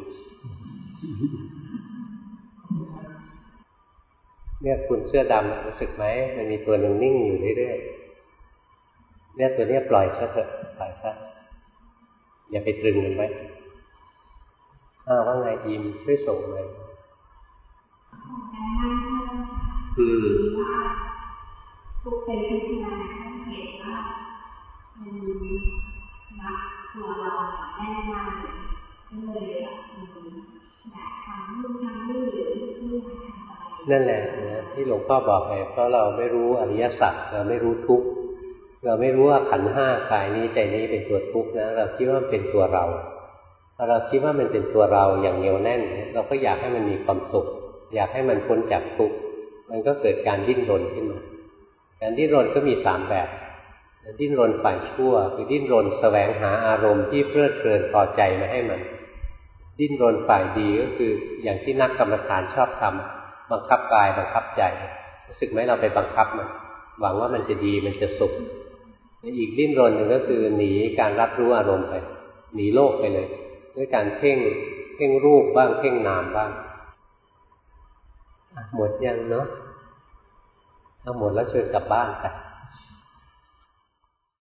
เนี่ยคุณเสื้อดำรู้สึกไหมมันมีตัวหนึ่งนิ่งอยู่เรื่อยๆเนี่ยตัวนี้ปล่อยซะเถอะปล่อยซะอย่าไปตรึงมันไว้อ้าวว่าไงอิมช่วยส่งเลยอืมทุกเป็นที่ที่เราเห็นว่ามันรักตัวเราแน่นมากก็เลยแบบอยากทำนู่นทำนี่หรือไม่อยากทำอะไรนั่นแหละนะที่หลวงพ่อบอกไงเพราะเราไม่รู้อริยสัจเราไม่รู้ทุกข์เราไม่รู้ว่าขันธ์ห้ากายนี้ใจนี้เป็นตัวทุกข์นะเราคิดว่ามันเป็นตัวเราพอเราคิดว่ามันเป็นตัวเราอย่างเหนียวแน่นเราก็อยากให้มันมีความสุขอยากให้มันพ้นจากทุกข์มันก็เกิดการดิ้นรนขึ้นมาการดิ้นรนก็มีสามแบบดิ้นรนฝ่ายชั่วคือดิ้นรนแสวงหาอารมณ์ที่เพลิดเพลินพอใจมาให้มันดิ้นรนฝ่ายดีก็คืออย่างที่นักกรรมฐานชอบทำบังคับกายบังคับใจรู้สึกไหมเราไปบังคับมันหวังว่ามันจะดีมันจะสุขอีกดิ้นรนหนึ่งก็คือหนีการรับรู้อารมณ์ไปหนีโลกไปเลยด้วยการเพ่งเพ่งรูปบ้างเพ่งนามบ้างหมดยังเนาะถ้าหมดแล้วชวนกลับบ้านไป